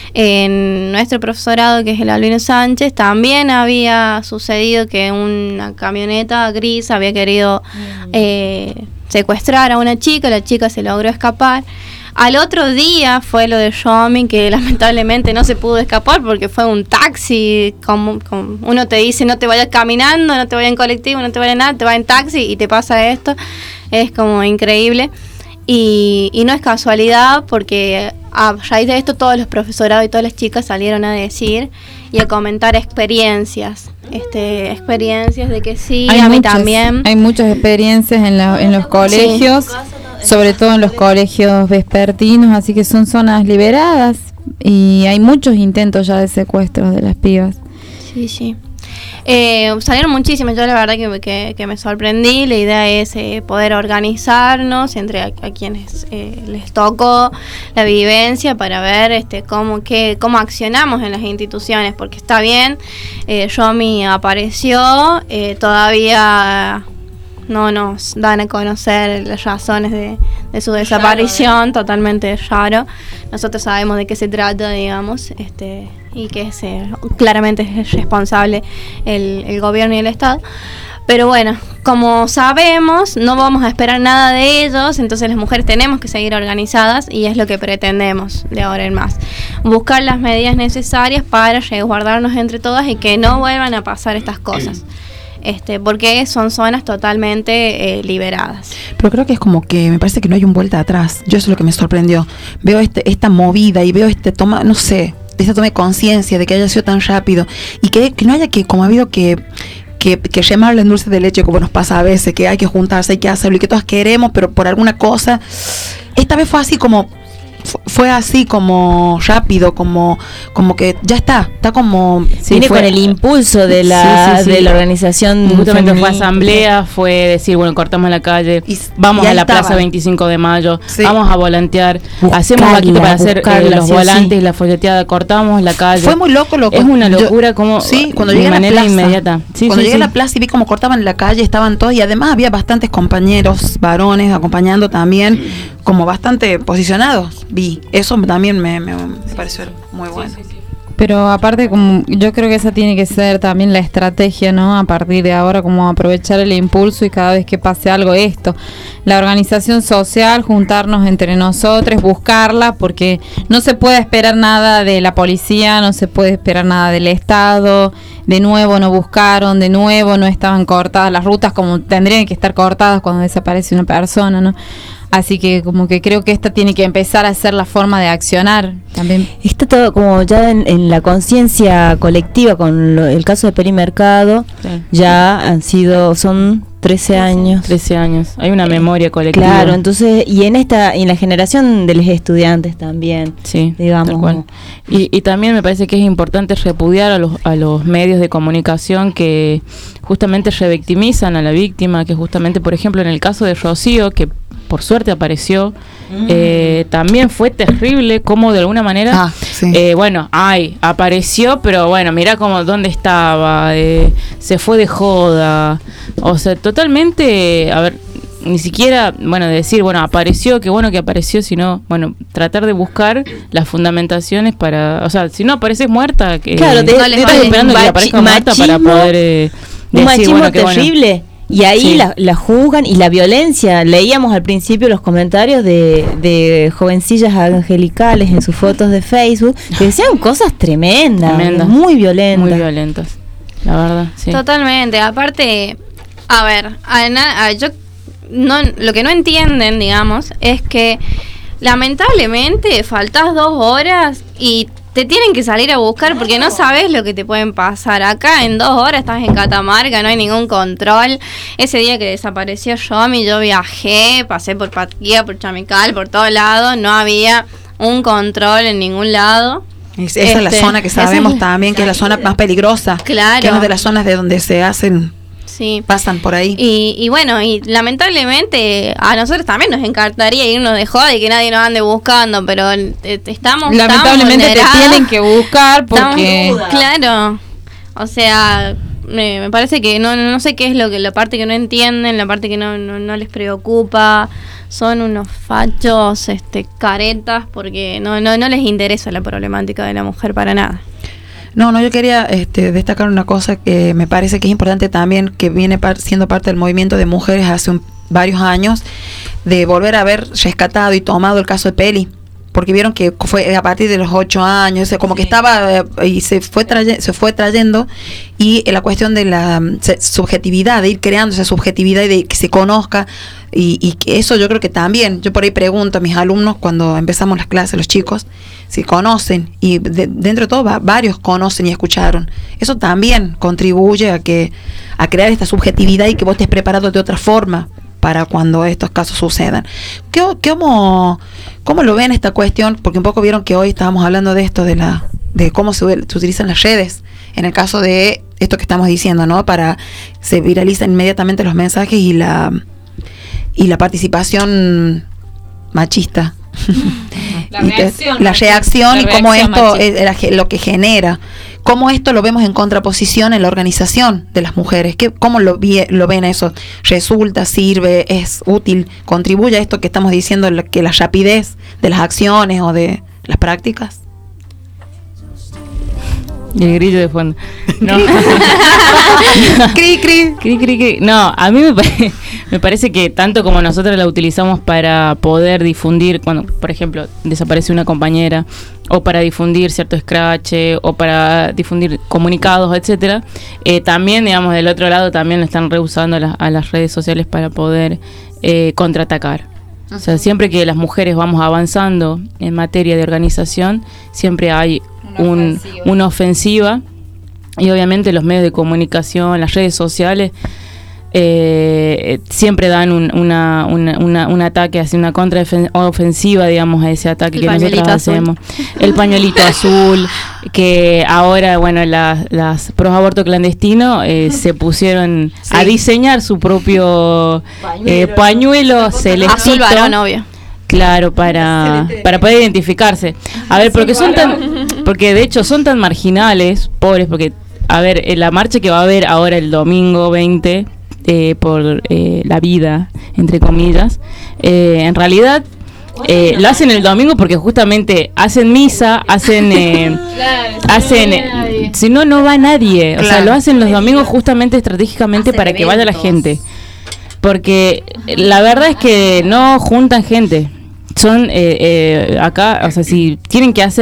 en nuestro profesorado, que es el Albino Sánchez, también había sucedido que una camioneta gris había querido eh, secuestrar a una chica, la chica se logró escapar. Al otro día fue lo de Yomi, que lamentablemente no se pudo escapar porque fue un taxi, como, como uno te dice no te vayas caminando, no te vayas en colectivo, no te vayas en nada, te vas en taxi y te pasa esto. Es como increíble. Y, y no es casualidad porque a raíz de esto todos los profesorados y todas las chicas salieron a decir y a comentar experiencias, este, experiencias de que sí, Hay a mí muchas- también. Hay muchas experiencias en, la- en los colegios, sobre todo en los colegios vespertinos, así que son zonas liberadas y hay muchos intentos ya de secuestros de las pibas. Sí, sí. Eh, salieron muchísimas, yo la verdad que, que, que me sorprendí. La idea es eh, poder organizarnos entre a, a quienes eh, les tocó la vivencia para ver este cómo que cómo accionamos en las instituciones, porque está bien, eh, Yomi apareció, eh, todavía no nos dan a conocer las razones de, de su desaparición, totalmente raro. Nosotros sabemos de qué se trata, digamos, este y que es, eh, claramente es responsable el, el gobierno y el Estado. Pero bueno, como sabemos, no vamos a esperar nada de ellos, entonces las mujeres tenemos que seguir organizadas y es lo que pretendemos de ahora en más. Buscar las medidas necesarias para resguardarnos entre todas y que no vuelvan a pasar estas cosas. Este, porque son zonas totalmente eh, liberadas. Pero creo que es como que me parece que no hay un vuelta atrás. Yo eso es lo que me sorprendió. Veo este, esta movida y veo este toma, no sé, esta toma de conciencia de que haya sido tan rápido y que, que no haya que, como ha habido que que, que llamarle en dulce de leche, como nos pasa a veces, que hay que juntarse, hay que hacerlo y que todas queremos, pero por alguna cosa. Esta vez fue así como fu- fue así como rápido, como como que ya está, está como Viene con el impulso de la, Sí, sí, sí. de la organización Justamente fue feminista. asamblea, fue decir, bueno, cortamos la calle, vamos y a ahí la estaban. plaza veinticinco de mayo, Sí. vamos a volantear, Buscarla, hacemos vaquita para hacer eh, buscarla, los sí o volantes, sí. la folleteada, cortamos la calle. Fue muy loco lo Es una yo- locura como sí, cuando de llegué a la manera plaza, inmediata. Sí, cuando sí, llegué sí. a la plaza y vi cómo cortaban la calle, estaban todos y además había bastantes compañeros varones acompañando también, como bastante posicionados. Vi, eso también me, me, me pareció muy bueno. Pero aparte, como yo creo que esa tiene que ser también la estrategia, ¿no? A partir de ahora, como aprovechar el impulso y cada vez que pase algo esto. La organización social, juntarnos entre nosotros, buscarla, porque no se puede esperar nada de la policía, no se puede esperar nada del Estado. De nuevo no buscaron, de nuevo no estaban cortadas las rutas como tendrían que estar cortadas cuando desaparece una persona, ¿no? Así que como que creo que esta tiene que empezar a ser la forma de accionar También está todo como ya en, en la conciencia colectiva con lo- el caso de Peri Mercado. Claro. Ya han sido, son trece años. trece años. Hay una memoria colectiva. Claro, entonces, y en esta, y en la generación de los estudiantes también, Sí, digamos. tal cual. Y, y también me parece que es importante repudiar a los, a los medios de comunicación que justamente revictimizan a la víctima, que justamente, por ejemplo, en el caso de Rocío, que por suerte apareció, Mm. eh, también fue terrible como de alguna manera, Ah, sí. eh, bueno, ay, apareció, pero bueno, mira cómo, dónde estaba, eh, se fue de joda, o sea, totalmente, a ver, ni siquiera, bueno, decir, bueno, apareció, qué bueno que apareció, sino, bueno, tratar de buscar las fundamentaciones para, o sea, si no apareces muerta, que Claro, te- estás te- te- esperando que machi- aparezca muerta para machismo, poder eh, un decir, machismo bueno, qué bueno. terrible. Y ahí Sí. la, la juzgan y la violencia. Leíamos al principio los comentarios de, de jovencillas angelicales en sus fotos de Facebook que decían cosas tremendas, Tremendas. muy violentas. Muy violentas, la verdad, sí. Totalmente. Aparte, a ver, a na- a- yo no, lo que no entienden, digamos, es que lamentablemente faltas dos horas y te tienen que salir a buscar porque no sabes lo que te pueden pasar. Acá en dos horas estás en Catamarca, no hay ningún control. Ese día que desapareció Yomi, yo viajé, pasé por Patquía, por Chamical, por todos lados, no había un control en ningún lado. Es- esa es la Este, zona que esa sabemos es- también que es la zona más peligrosa. Claro. Que es una de las zonas de donde se hacen, Sí. pasan por ahí. Y, y bueno, y lamentablemente a nosotros también nos encantaría irnos de joda y que nadie nos ande buscando, pero eh, estamos lamentablemente estamos te vulneradas. tienen que buscar porque Estamos- claro, o sea, me, me parece que no no sé qué es lo que la parte que no entienden, la parte que no, no, no les preocupa, son unos fachos, este, caretas, porque no, no, no les interesa la problemática de la mujer para nada. No, no, yo quería este, destacar una cosa que me parece que es importante también, que viene par- siendo parte del movimiento de mujeres hace un- varios años, de volver a haber rescatado y tomado el caso de Peli, porque vieron que fue a partir de los ocho años, o sea, como que estaba eh, y se fue traye- se fue trayendo, y eh, la cuestión de la mm, se- subjetividad, de ir creando esa subjetividad y de que se conozca, y, y que eso yo creo que también, yo por ahí pregunto a mis alumnos cuando empezamos las clases, los chicos, si conocen, y de- dentro de todo va- varios conocen y escucharon. Eso también contribuye a que a crear esta subjetividad y que vos estés preparado de otra forma para cuando estos casos sucedan. ¿Qué, cómo, ¿Cómo lo ven esta cuestión? Porque un poco vieron que hoy estábamos hablando de esto, de la de cómo se, se utilizan las redes, en el caso de esto que estamos diciendo, ¿no? Para, se viralizan inmediatamente los mensajes y la y la participación machista. La Y que- reacción la machista. reacción La y cómo reacción esto machista. es la ge- lo que genera. Cómo esto lo vemos en contraposición en la organización de las mujeres. ¿Qué, ¿Cómo lo, vi- lo ven eso? ¿Resulta, sirve, es útil? ¿Contribuye a esto que estamos diciendo, la- que la rapidez de las acciones o de las prácticas? Y el grillo de fondo. No. Cri, cri. Cri, cri, cri. No, a mí me, pare- me parece que tanto como nosotros la utilizamos para poder difundir, cuando, por ejemplo, desaparece una compañera, o para difundir cierto scratch, o para difundir comunicados, etcétera, eh, también, digamos, del otro lado también lo están reusando a, las- a las redes sociales para poder eh, contraatacar. O sea, siempre que las mujeres vamos avanzando en materia de organización, siempre hay un, una ofensiva, y obviamente los medios de comunicación, las redes sociales, eh, siempre dan un, una, una, una- un ataque, así una contraofensiva, digamos, a ese ataque El que nosotros pañuelito azul. hacemos. El pañuelito azul, que ahora, bueno, las, las pros aborto clandestino eh, se pusieron a Sí. diseñar su propio eh, pañuelo celestito. Azul varón, obvio. Claro, para, para poder identificarse. A ver, porque son tan, porque de hecho son tan marginales, pobres, porque, a ver, en la marcha que va a haber ahora el domingo veinte, eh, por eh, la vida, entre comillas, eh, en realidad eh, lo hacen el domingo porque justamente hacen misa, hacen, eh, hacen, eh, si no, no va nadie. O sea, Claro. lo hacen los domingos justamente estratégicamente para que vaya la gente. Porque la verdad es que no juntan gente. Son eh, eh, acá, o sea, si tienen que hacer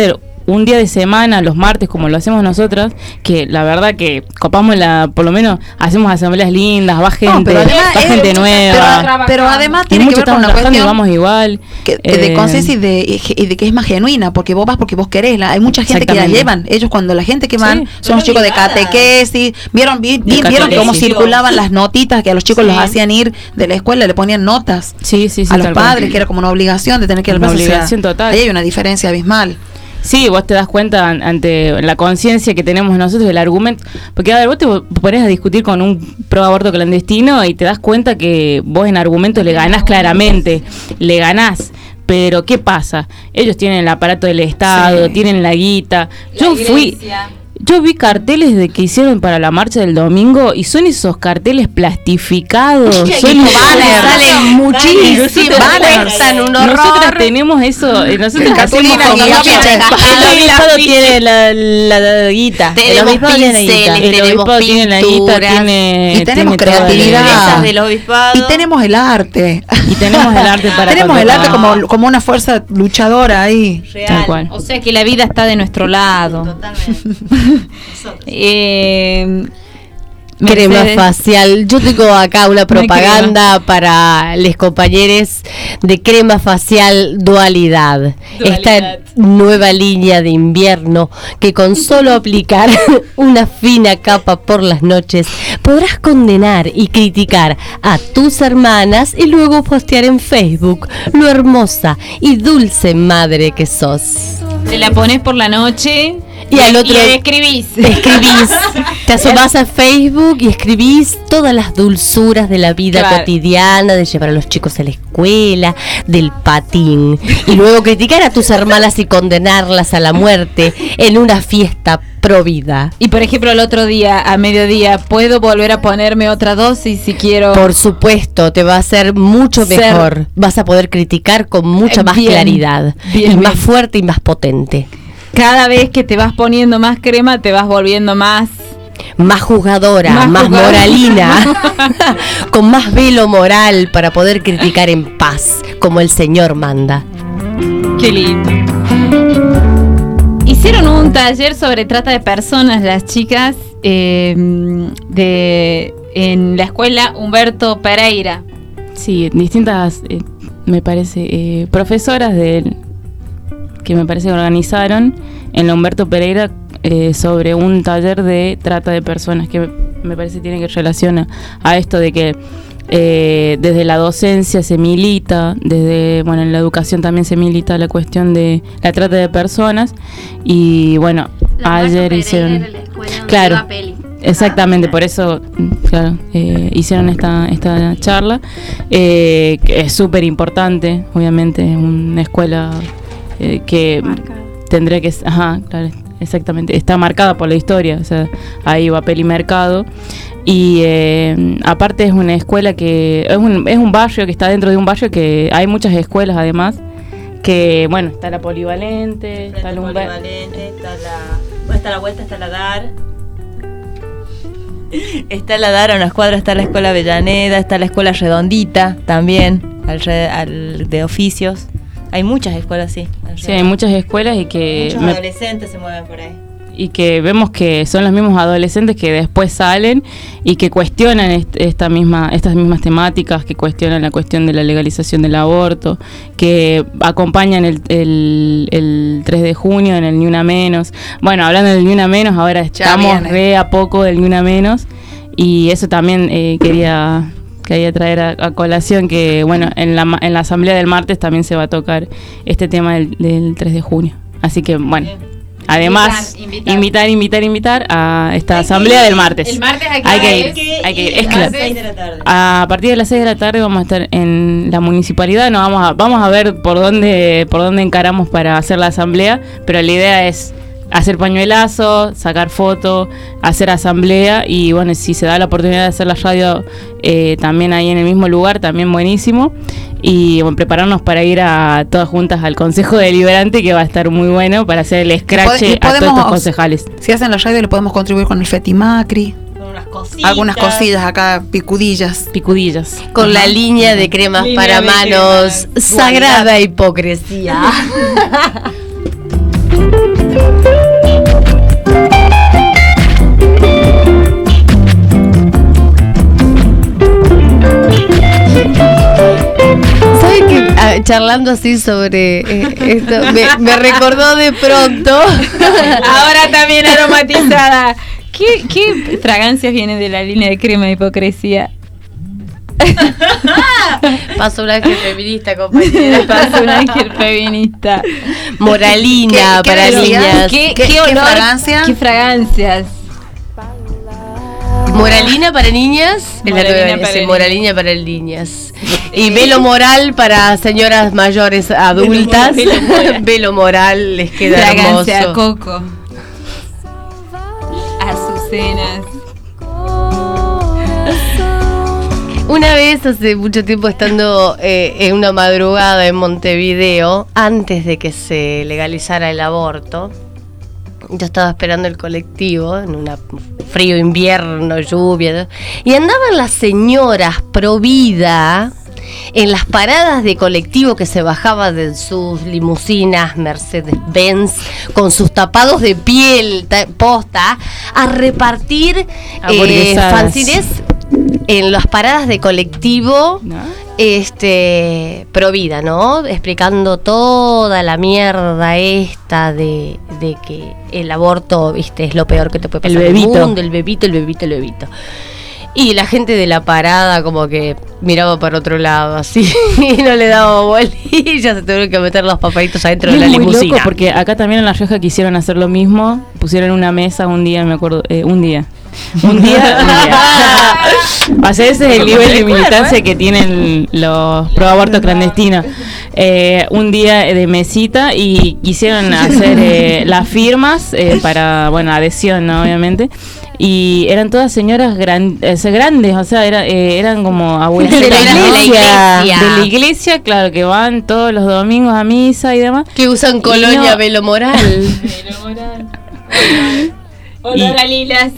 un día de semana, los martes, como lo hacemos nosotras, que la verdad que copamos la, por lo menos hacemos asambleas lindas, va gente, No, pero además, va eh, gente nueva. Pero, pero además Y tiene que muchos ver con estamos una trabajando y cuestión vamos igual. que, que de Eh, conciencia y de, y de que es más genuina, porque vos vas porque vos querés. La- hay mucha gente que la Exactamente. llevan. Ellos cuando la gente que van Sí. son los chicos de catequesis. ¿Vieron, vi- vi- De vieron cómo catequesis. circulaban las notitas que a los chicos Sí. los hacían ir de la escuela, le ponían notas Sí, sí, sí. a los tal cual. padres, que era como una obligación de tener que ir al Una paso, o sea, obligación total. ahí hay una diferencia abismal. Sí, vos te das cuenta an- ante la conciencia que tenemos nosotros del argumento, porque a ver, vos te pones a discutir con un pro aborto clandestino y te das cuenta que vos en argumentos le ganás claramente, le ganás. Pero ¿qué pasa? Ellos tienen el aparato del Estado, Sí. tienen la guita. Yo fui, yo vi carteles de que hicieron para la marcha del domingo y son esos carteles plastificados. Son Salen muchísimo, Nosotros- cuestan un horror. Nosotras tenemos eso, eh, nosotros hacemos Cartulina con y mucha- afiche. El obispado tiene la, la, la guita. El Tenemos obispado tiene la guita. pinceles, El tenemos obispado tiene la guita, pinturas. tiene Y tenemos tiene toda la- creatividad. Esas del obispado. Y tenemos el arte. Y tenemos el arte para tenemos el arte controlar. como, como una fuerza luchadora ahí. Tal cual. O sea que la vida está de nuestro lado. Totalmente. Eh, Crema Mercedes. facial. Yo tengo acá una propaganda para los compañeros de crema facial Dualidad. Esta nueva línea de invierno que con solo aplicar una fina capa por las noches podrás condenar y criticar a tus hermanas y luego postear en Facebook lo hermosa y dulce madre que sos. Te la pones por la noche Y al otro- y escribís. Escribís, te asomás a Facebook y escribís todas las dulzuras de la vida Claro. cotidiana, de llevar a los chicos a la escuela, del patín. Y luego criticar a tus hermanas y condenarlas a la muerte en una fiesta pro vida. Y por ejemplo, el otro día, a mediodía, ¿puedo volver a ponerme otra dosis si quiero? Por supuesto, te va a hacer mucho Ser- mejor. Vas a poder criticar con mucha Eh, más bien, claridad. bien, y más bien. fuerte y más potente. Cada vez que te vas poniendo más crema, te vas volviendo más... Más jugadora, Más más, jugadora. moralina, con más velo moral para poder criticar en paz, como el Señor manda. Qué lindo. Hicieron un taller sobre trata de personas las chicas eh, de en la escuela Humberto Pereira. Sí, distintas, eh, me parece, eh, profesoras de, que me parece que organizaron en la Humberto Pereira eh, sobre un taller de trata de personas que me parece tiene que relaciona a esto de que eh, desde la docencia se milita, desde, bueno, en la educación también se milita la cuestión de la trata de personas y bueno, ayer hicieron... Claro, exactamente, por eso, claro, eh, hicieron esta esta charla, eh, que es súper importante, obviamente, es una escuela eh, que tendría que, ajá, claro, exactamente, está marcada por la historia, o sea, ahí va Peli Mercado, y eh, aparte es una escuela que, es un, es un barrio que está dentro de un barrio que hay muchas escuelas además, que, bueno, está la Polivalente, está la Humber- Está la, está la vuelta, está la DAR. Está la DAR, a unas cuadras está la Escuela Avellaneda, está la Escuela Redondita también, al, re- al de oficios. Hay muchas escuelas, sí. Sí, hay muchas escuelas y que Muchos me- adolescentes se mueven por ahí. y que vemos que son los mismos adolescentes que después salen y que cuestionan est- esta misma estas mismas temáticas, que cuestionan la cuestión de la legalización del aborto, que acompañan el, el, el tres de junio en el Ni Una Menos. Bueno, hablando del Ni Una Menos, ahora estamos viene. re a poco del Ni Una Menos y eso también eh, quería quería traer a, a colación que, bueno, en la, ma- en la asamblea del martes también se va a tocar este tema del, del tres de junio. Así que, bueno, además, Invitar, invitar, invitar, invitar, a esta asamblea del martes. El martes hay que Hay que ir. ir, hay que ir. Es A las claro. seis de la tarde. A partir de las seis de la tarde vamos a estar en la municipalidad, no vamos a, vamos a ver por dónde, por dónde encaramos para hacer la asamblea, pero la idea es hacer pañuelazo, sacar foto, hacer asamblea y bueno, si se da la oportunidad de hacer la radio eh, también ahí en el mismo lugar, también buenísimo. Y bueno, prepararnos para ir a todas juntas al Consejo Deliberante, que va a estar muy bueno para hacer el Y scratch pode- y a todos podemos- estos concejales. Si hacen la radio le podemos contribuir con el Fetimacri, Con unas cositas. algunas cosillas acá, picudillas. Picudillas. Con la línea de cremas Línea para de manos, cremas. sagrada hipocresía. charlando así sobre eh, esto, me, me recordó de pronto. Ahora también aromatizada. ¿Qué, ¿Qué fragancias vienen de la línea de crema de hipocresía? Paso un ángel feminista, compañera. Paso un ángel feminista. Moralina ¿Qué- qué para decías? niñas. ¿Qué, ¿Qué- qué qué olor? fragancia? ¿Qué fragancias? Moralina para niñas, es la Moralina nueva, para sí, niñas. moralina para niñas. Y velo moral para señoras mayores adultas. Velo moral. Velo moral les queda Fragancia a hermoso. coco. Azucenas. Una vez, hace mucho tiempo, estando eh, en una madrugada en Montevideo, antes de que se legalizara el aborto, yo estaba esperando el colectivo en un frío invierno, lluvia, y andaban las señoras pro vida en las paradas de colectivo que se bajaban de sus limusinas Mercedes-Benz con sus tapados de piel ta- posta a repartir eh, Hamburguesadas. fanzines en las paradas de colectivo. ¿No? Este, pro vida, ¿no? Explicando toda la mierda esta de, de que el aborto, viste, es lo peor que te puede pasar El en bebito. el mundo, el bebito, el bebito, el bebito. Y la gente de la parada como que miraba para otro lado, así, y no le daba bolilla, se tuvieron que meter los papaditos adentro Y de la es muy limusina. loco porque acá también en La Rioja quisieron hacer lo mismo, pusieron una mesa un día, me acuerdo, eh, un día. Un día, un día. O sea, ese es el nivel de militancia que tienen los pro abortos clandestinos. Eh, un día de mesita y quisieron hacer eh, las firmas eh, para, bueno, adhesión, ¿no? Obviamente. Y eran todas señoras gran, eh, grandes, o sea, era, eh, eran como abuelitas De la ¿no? iglesia. De la iglesia, claro, que van todos los domingos a misa y demás. Que usan colonia no- velo moral. Olor a lilas.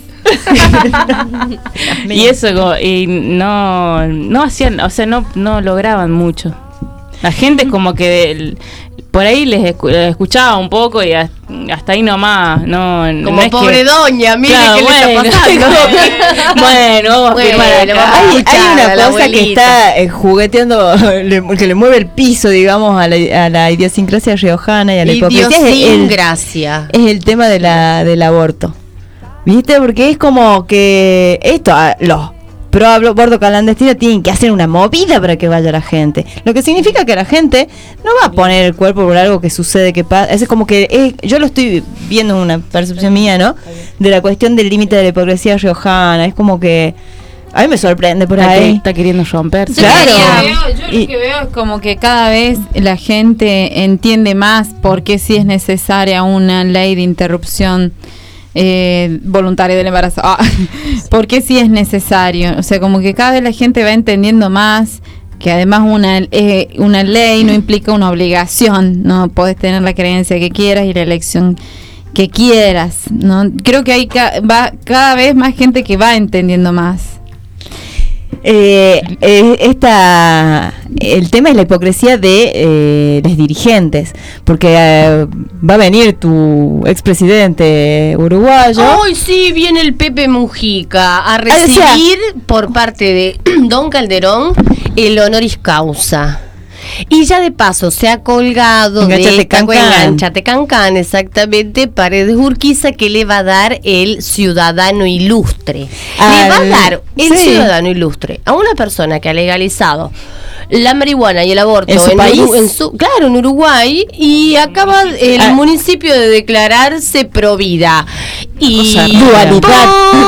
Y eso, como, y no, no hacían, o sea, no, no lograban mucho. La gente es como que el- por ahí les, escu- les escuchaba un poco y as- hasta ahí nomás, no, no Como es pobre que, doña, mire Claro, qué bueno, le está pasando. bueno, vamos a Bueno, firmar acá. vamos a Hay, escuchar hay a una la cosa que abuelita. está eh, jugueteando, le- que le mueve el piso, digamos, a la, a la idiosincrasia riojana y a la hipocresía. Es el, Idiosincrasia. es el tema de la, del aborto. ¿Viste? Porque es como que esto, a- los pro aborto clandestino tienen que hacer una movida para que vaya la gente. Lo que significa que la gente no va a poner el cuerpo por algo que sucede, que pasa. Es como que es- yo lo estoy viendo en una percepción mía, ¿no? De la cuestión del límite de la hipocresía riojana. Es como que a mí me sorprende por Está, que- ahí. está queriendo romperse. Claro. Yo, lo que veo, yo Y- lo que veo es como que cada vez la gente entiende más por qué sí es necesaria una ley de interrupción eh, voluntaria del embarazo. Ah, por qué sí es necesario. O sea, como que cada vez la gente va entendiendo más que además una, eh, una ley no implica una obligación, no podés tener la creencia que quieras y la elección que quieras, ¿no? Creo que hay ca- va cada vez más gente que va entendiendo más. Eh, eh, esta, el tema es la hipocresía de eh, los dirigentes, porque eh, va a venir tu expresidente uruguayo. Hoy sí viene el Pepe Mujica a decía- recibir por parte de Don Calderón el honoris causa. Y ya de paso se ha colgado Engánchate, de Cancán. Engánchate, Cancán, exactamente, Paredes Urquiza, que le va a dar el ciudadano ilustre. Le va a Al- dar el sí. ciudadano ilustre a una persona que ha legalizado la marihuana y el aborto ¿En su país? Uru- en su- claro, en Uruguay, y acaba el Ah. municipio de declararse pro vida. Y Cosa rara. Dualidad.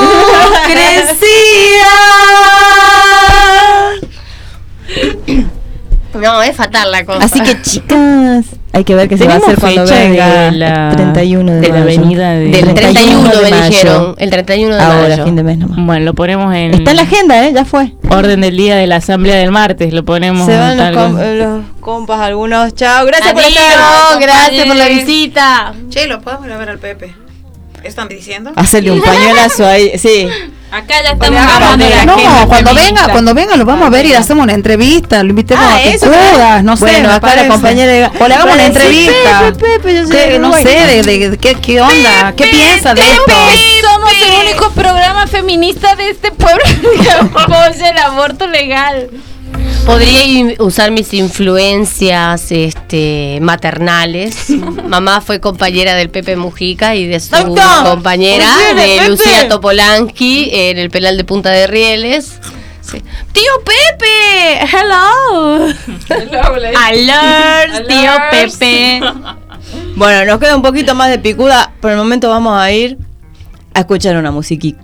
Hipocresía. No, es fatal la cosa. Así que chicas, hay que ver qué se va a Tenemos hacer cuando fecha venga de la- el treinta y uno de, de la mayo. avenida de- Del treinta y uno de me mayo. dijeron. El treinta y uno de Ahora, mayo. fin de mes nomás. Bueno, lo ponemos en Está en la agenda, ¿eh? Ya fue. orden del día de la asamblea del martes, lo ponemos. Se van los, tal- com- eh, los compas algunos. Chao, gracias por Adiós, estar. gracias por la visita. Che, ¿lo podemos ir a ver al Pepe? ¿Están diciendo? Hacerle un pañuelazo ahí, sí. Acá ya O le estamos hagamos- hablando de la no, agenda cuando feminista. venga, cuando venga lo vamos a ver y le hacemos una entrevista, lo invitemos Ah, a que eso, puedas, no sé, bueno, me acá la parece. compañera de- o le hagamos una Bueno, sí, entrevista. Pepe, Pepe, yo soy ¿Qué? de No Uruguay. sé, de, de- de- qué, qué onda, qué piensa de esto. Somos el único programa feminista de este pueblo que apoya el aborto legal. Podría in- usar mis influencias este, maternales. Mamá fue compañera del Pepe Mujica y de su ¡Doctor! compañera ¿Por qué de de Pepe? Lucía Topolansky en el penal de Punta de Rieles. Sí. ¡Tío Pepe! ¡Hello! ¡Alert, tío Pepe! Bueno, nos queda un poquito más de picuda. Por el momento vamos a ir a escuchar una musiquita.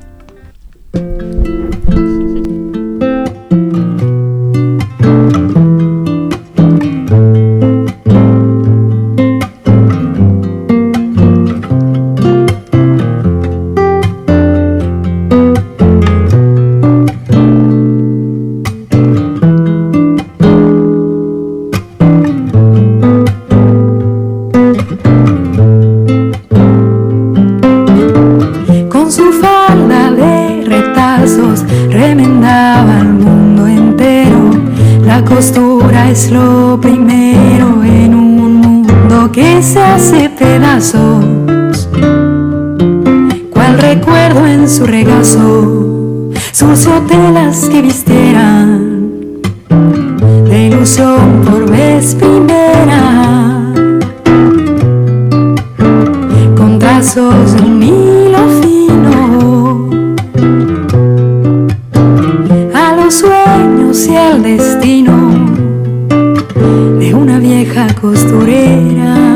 Con su falda de retazos remendaba el mundo entero. La costura es lo primero en un mundo que se hace pedazos. Cual recuerdo en su regazo, sus telas que vistieran de ilusión por vez primera. Con trazos de un hilo fino, a los sueños y al destino de una vieja costurera.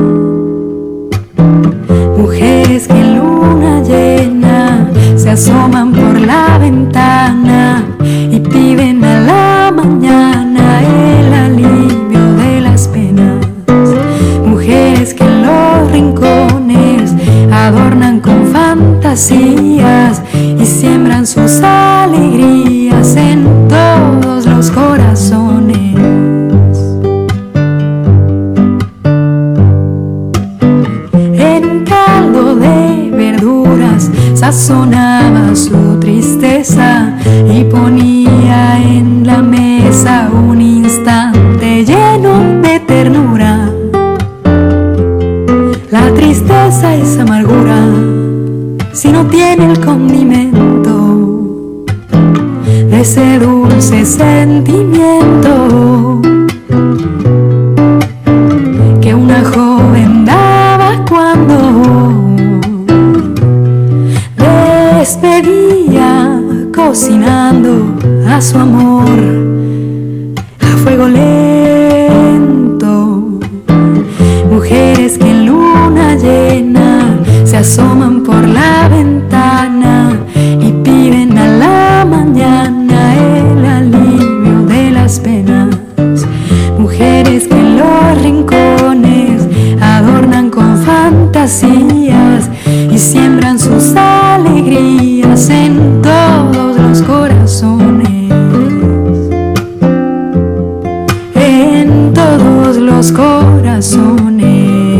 Mujeres que en luna llena se asoman por la ventana y piden a la mañana el alivio de las penas. Mujeres que en los rincones adornan con fantasías y siembran sus alegrías en todos los corazones. En un caldo de verduras sazonaba su tristeza y ponía en la mesa un instante lleno de ternura. La tristeza es amargura si no tiene el condimento de ese dulce sentimiento que una joven daba cuando despedía cocinando a su amor a fuego lento. Mujeres que en luna llena se asoman por la ventana y piden a la mañana el alivio de las penas. Mujeres que en los rincones adornan con fantasías y siembran sus alegrías en todos los corazones. En todos los corazones.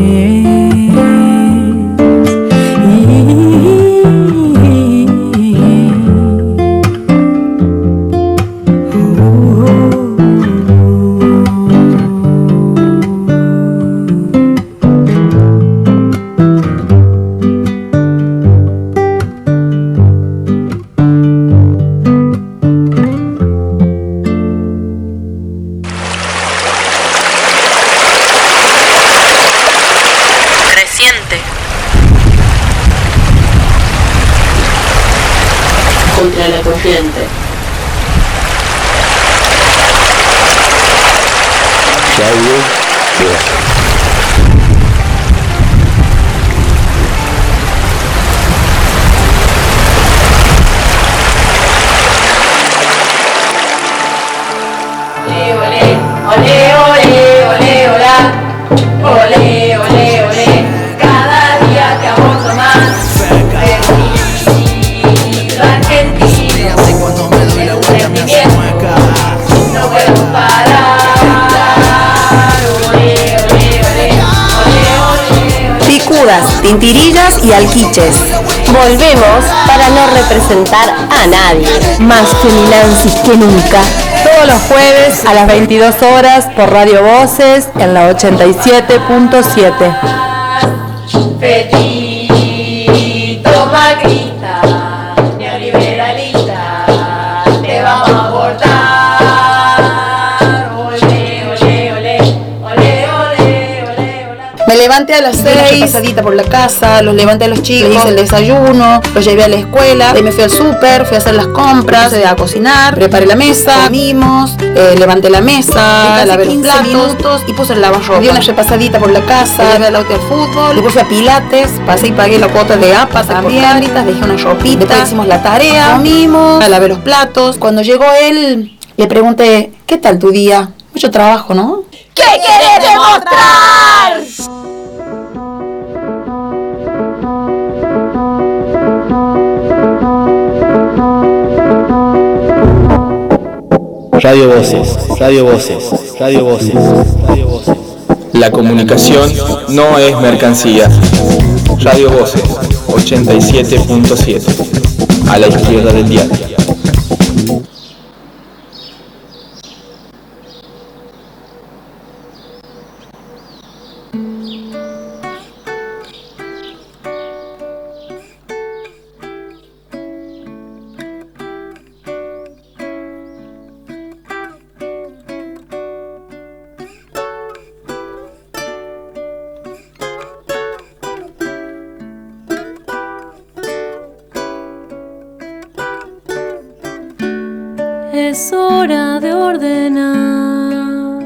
Contra la corriente. Radio Voces. Ole, ole, ole, ole, hola. Ole, ole, ole. Cada día te aborto más. Perdido argentino. Es un sentimiento. No puedo parar. Ole, ole, ole. Ole, ole. Picudas, tintirillas y alquiches. Volvemos para no representar a nadie. Más feminazis que nunca. Todos los jueves a las veintidós horas por Radio Voces en la ochenta y siete punto siete. Petito macrista, neoliberalista, te vamos a abortar. levanté a las seis, pasadita por la casa, los levanté a los chicos, hice el desayuno, los llevé a la escuela, de ahí me fui al súper, fui a hacer las compras, a cocinar, preparé la mesa, comimos, eh, levanté la mesa, lavé los platos minutos y puse el lavarropa. Di una repasadita por la casa, llevé al auto de fútbol, después fui a Pilates, pasé y pagué la cuota de A P A también, caritas, dejé una ropita, después hicimos la tarea, comimos, lavé los platos. Cuando llegó él, le pregunté, ¿qué tal tu día? Mucho trabajo, ¿no? ¿Qué querés demostrar? Radio Voces, Radio Voces, Radio Voces, Radio Voces. La comunicación no es mercancía. Radio Voces, ochenta y siete punto siete. A la izquierda del diario. Es hora de ordenar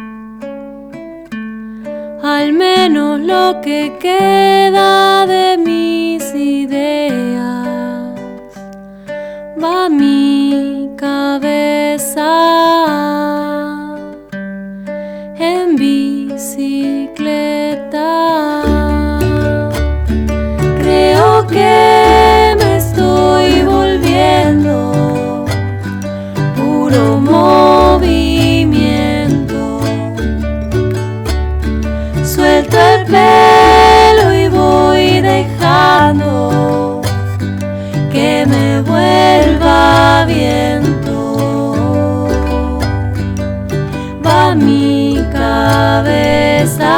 al menos lo que queda de mis ideas. Va mi cabeza en bicicleta. Creo que me estoy volviendo puro movimiento. Suelto el pelo y voy dejando que me vuelva viento. Va mi cabeza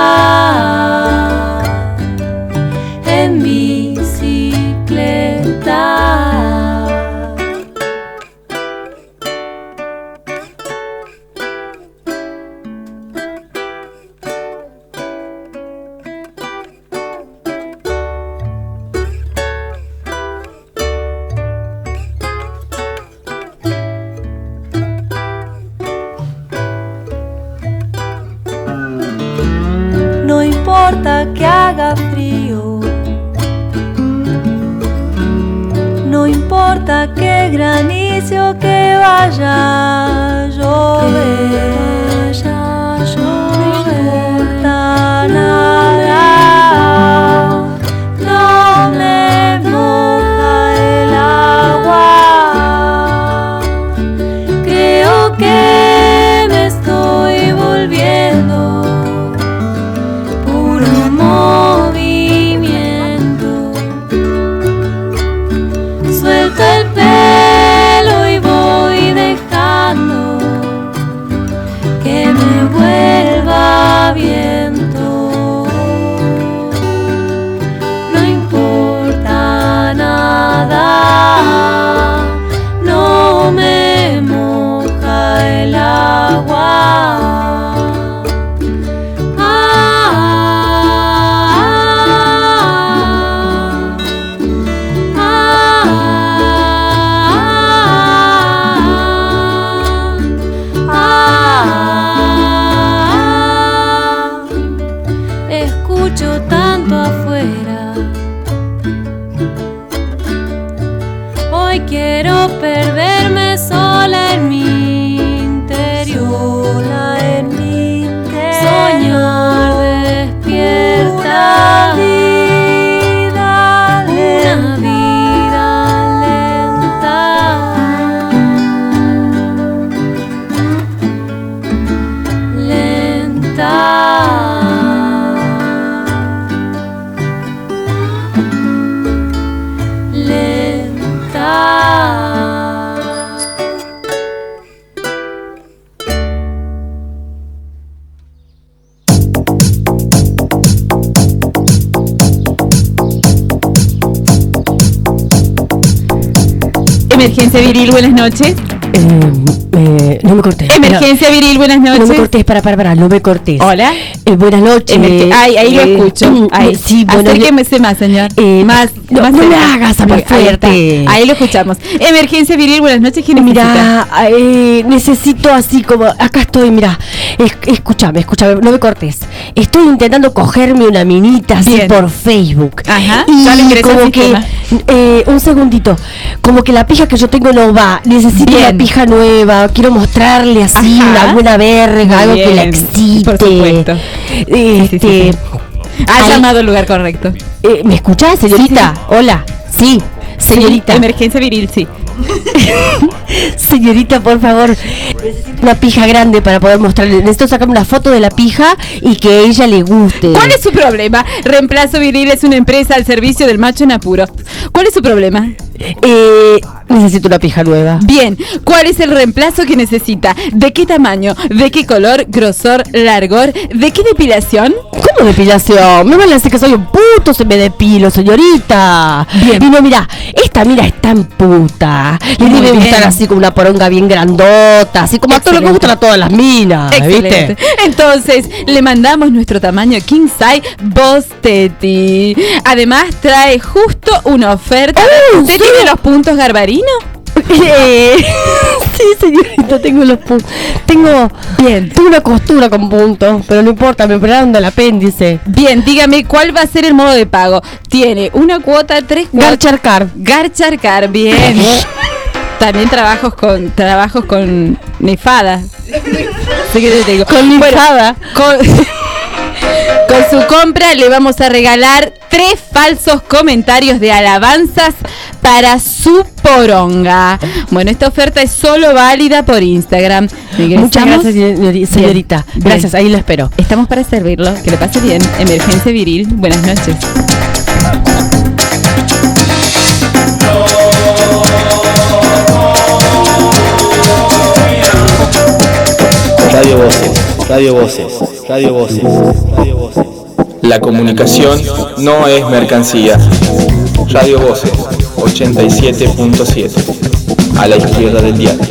en bicicleta. No importa que haga frío, no importa que granice o que vaya a llover, no importa nada, no me moja el agua. Creo que me estoy volviendo movimiento. Suelto el pelo y voy dejando que me vuelva viento. No importa nada, no me moja el agua. Escucho tanto afuera, hoy quiero perderme sola en mi interior, sola en mi interior. Soñar despierta, vida, una vida lenta, lenta. Emergencia Viril, buenas noches. Eh, eh, no me cortes. Emergencia viril, buenas noches. No me cortes, para, para, para, no me cortes. Hola. Eh, buenas noches. Emergen- Ay, ahí lo Eh, escucho. Ahí. Sí, bueno, Acérquese más, señor. Eh, más, no, más no me cerca. hagas hablar Ahí está. fuerte. Ahí lo escuchamos. Emergencia viril, buenas noches. ¿Quién necesita? Mira, eh, necesito así como, acá estoy, mira, es, escúchame, escúchame, no me cortes. Estoy intentando cogerme una minita así Bien. por Facebook. Ajá. Y Ya le ingresé al como que, sistema. eh, un segundito, como que la pija que yo tengo no va, necesito Bien. una pija nueva, quiero mostrarle así Ajá. una buena verga, algo que la Bien, excite. por supuesto. Este, Sí, sí, sí. Ha ahí- llamado al lugar correcto. eh, ¿me escuchás, señorita? Hola, sí, señorita. Sí, emergencia viril, sí. Señorita, por favor, necesito una pija grande para poder mostrarle. Necesito sacarme una foto de la pija y que a ella le guste. ¿Cuál es su problema? Reemplazo Viril es una empresa al servicio del macho en apuro. ¿Cuál es su problema? Eh, necesito una pija nueva. Bien, ¿cuál es el reemplazo que necesita? ¿De qué tamaño? ¿De qué color? ¿Grosor? ¿Largor? ¿De qué depilación? ¿Cómo depilación? Me van a decir que soy un puto, se me depilo, señorita. Bien. Y no, mira, esta mira es tan puta. Le Muy debe bien. gustar así como una poronga bien grandota, así como a todo lo que Excelente. gustan a todas las minas, Excelente. ¿viste? Entonces, le mandamos nuestro tamaño King Size Bosteti. Además, trae justo una oferta. Oh, ¿Usted ¿sí? tiene los puntos Garbarino? Eh, sí, señorita, tengo los puntos. Tengo, Bien. tengo una costura con puntos, pero no importa, me operaron del apéndice. Bien, dígame cuál va a ser el modo de pago. Tiene una cuota, tres cuotas. Garcharcar. Garcharcar, bien. También trabajos con trabajos con nefada. Sí que te digo. Con nefada. Con, con su compra le vamos a regalar tres falsos comentarios de alabanzas para su poronga. Bueno, esta oferta es solo válida por Instagram. Muchas ¿Ingresamos? gracias, señori- señorita. Bien. Gracias, ahí lo espero. Estamos para servirlo. Que le pase bien. Emergencia viril. Buenas noches. Radio Voces, Radio Voces, Radio Voces, Radio Voces. La comunicación no es mercancía. Radio Voces, ochenta y siete punto siete. A la izquierda del diario.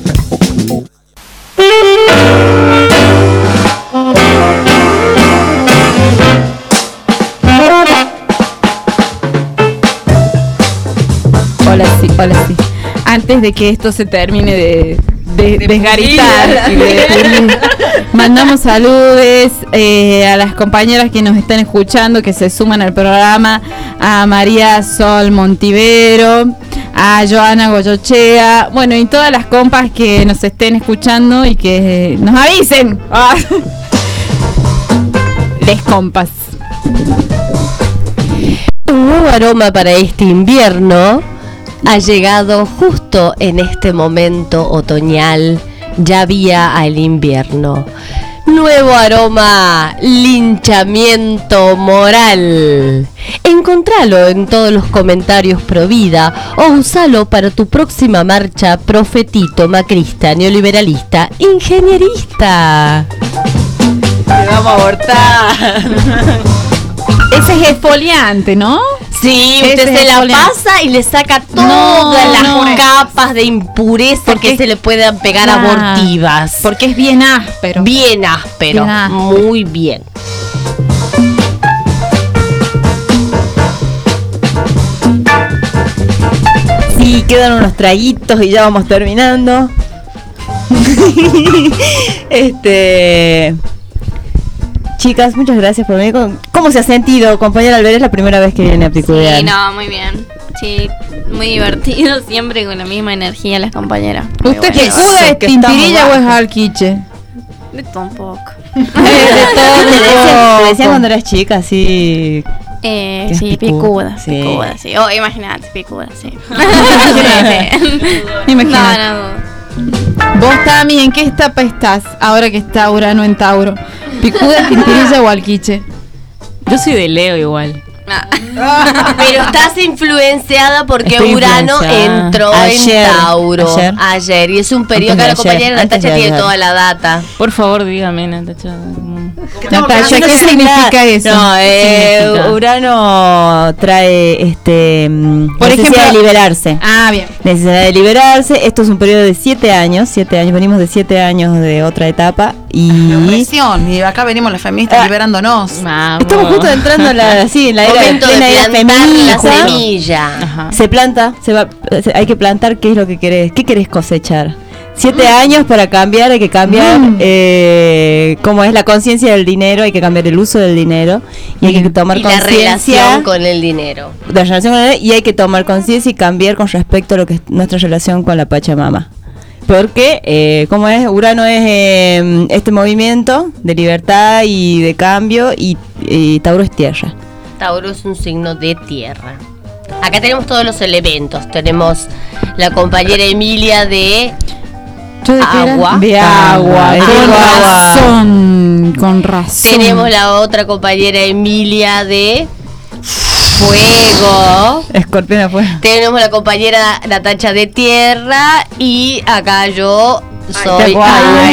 Hola, sí, hola, sí. Antes de que esto se termine de, de, desgaritar, y de- mandamos saludos eh, a las compañeras que nos están escuchando, que se suman al programa, a María Sol Montivero, a Joana Goyochea, bueno, y todas las compas que nos estén escuchando y que nos avisen. Ah. Les compas. Un nuevo aroma para este invierno ha llegado justo en este momento otoñal, ya vía al invierno. Nuevo aroma, linchamiento moral. Encontralo en todos los comentarios pro vida o usalo para tu próxima marcha profetito, macrista, neoliberalista, ingenierista. Te vamos a abortar. Ese es exfoliante, ¿no? Sí, Ese usted es se la exfoliante. pasa y le saca todas No, las no. capas de impureza Porque- que se le puedan pegar Claro. abortivas. Porque es bien áspero. Bien áspero, Bien áspero. muy bien. Sí, quedan unos traguitos y ya vamos terminando. este. Chicas, muchas gracias por venir. con- ¿Cómo se ha sentido, compañera Albert? Es la primera vez que viene a Picudear. Sí, no, muy bien. Sí, muy divertido, siempre con la misma energía las compañeras. Muy ¿Usted bueno. picuda es que estamos tintirilla o es bajos. alquiche? De todo un poco. de todo te decía, te decía cuando eras chica, así. Eh, Que es sí, picuda. picuda, Sí. picuda, sí. Oh, imagínate, picuda, sí. Imagínate. No, no. Vos, Tami, ¿en qué etapa estás ahora que está Urano en Tauro? ¿Picuda, tintirilla o alquiche? Yo soy de Leo igual. Pero estás influenciada porque Estoy Urano influenciada. entró Ayer, en Tauro ayer. y es un periodo Antes que de la compañera ayer, antes Natacha de tiene ayer. toda la data. Por favor, dígame, Natacha. ¿cómo Natalia, No ¿qué sé significa nada. eso? No, ¿Qué eh, significa? Urano trae este mm, Por necesidad ejemplo- de liberarse. Ah, bien. Necesidad de liberarse. Esto es un periodo de siete años. Siete años, venimos de siete años de otra etapa. Y Presión, y acá venimos las feministas liberándonos. estamos justo entrando en la, sí, en la era, Momento de plena era plantar la feminista. semilla. Se planta, se va, se- hay que plantar qué es lo que querés, qué querés cosechar. Siete años para cambiar, hay que cambiar Mm. eh, cómo es la conciencia del dinero, hay que cambiar el uso del dinero y hay que tomar Y la conciencia relación con el dinero. de la relación con el dinero, y hay que tomar conciencia y cambiar con respecto a lo que es nuestra relación con la Pachamama. Porque, eh, como es, Urano es eh, este movimiento de libertad y de cambio, y, y Tauro es tierra. Tauro es un signo de tierra. Acá tenemos todos los elementos. Tenemos la compañera Emilia de ¿Yo de qué era? agua. De agua. es Con de agua. razón. Con razón. Tenemos la otra compañera Emilia de fuego. Escorpión afuera. Tenemos la compañera Natacha de tierra. Y acá yo soy tengo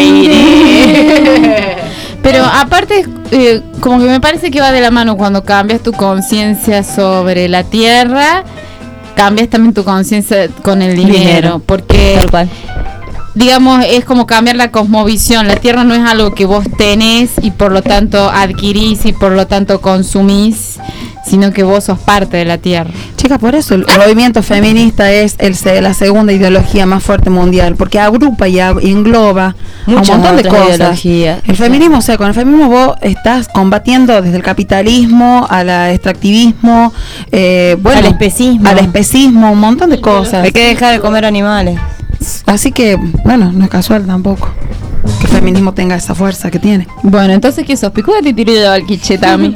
aire. Pero aparte, eh, como que me parece que va de la mano cuando cambias tu conciencia sobre la tierra, cambias también tu conciencia con el dinero, Dinero. porque Tal cual. digamos es como cambiar la cosmovisión. La tierra no es algo que vos tenés y por lo tanto adquirís y por lo tanto consumís, sino que vos sos parte de la tierra. Chicas, por eso el movimiento feminista es el, se- la segunda ideología más fuerte mundial, porque agrupa y, ag- y engloba a un Muchas montón de otras cosas. ideologías. El feminismo, o sea, con el feminismo vos estás combatiendo desde el capitalismo al extractivismo, eh, bueno, Al especismo. al especismo, un montón de cosas. Hay que dejar de comer animales. Así que, bueno, no es casual tampoco que el feminismo tenga esa fuerza que tiene. Bueno, entonces, ¿qué sos? ¿Picuda te tiró de Alquicheta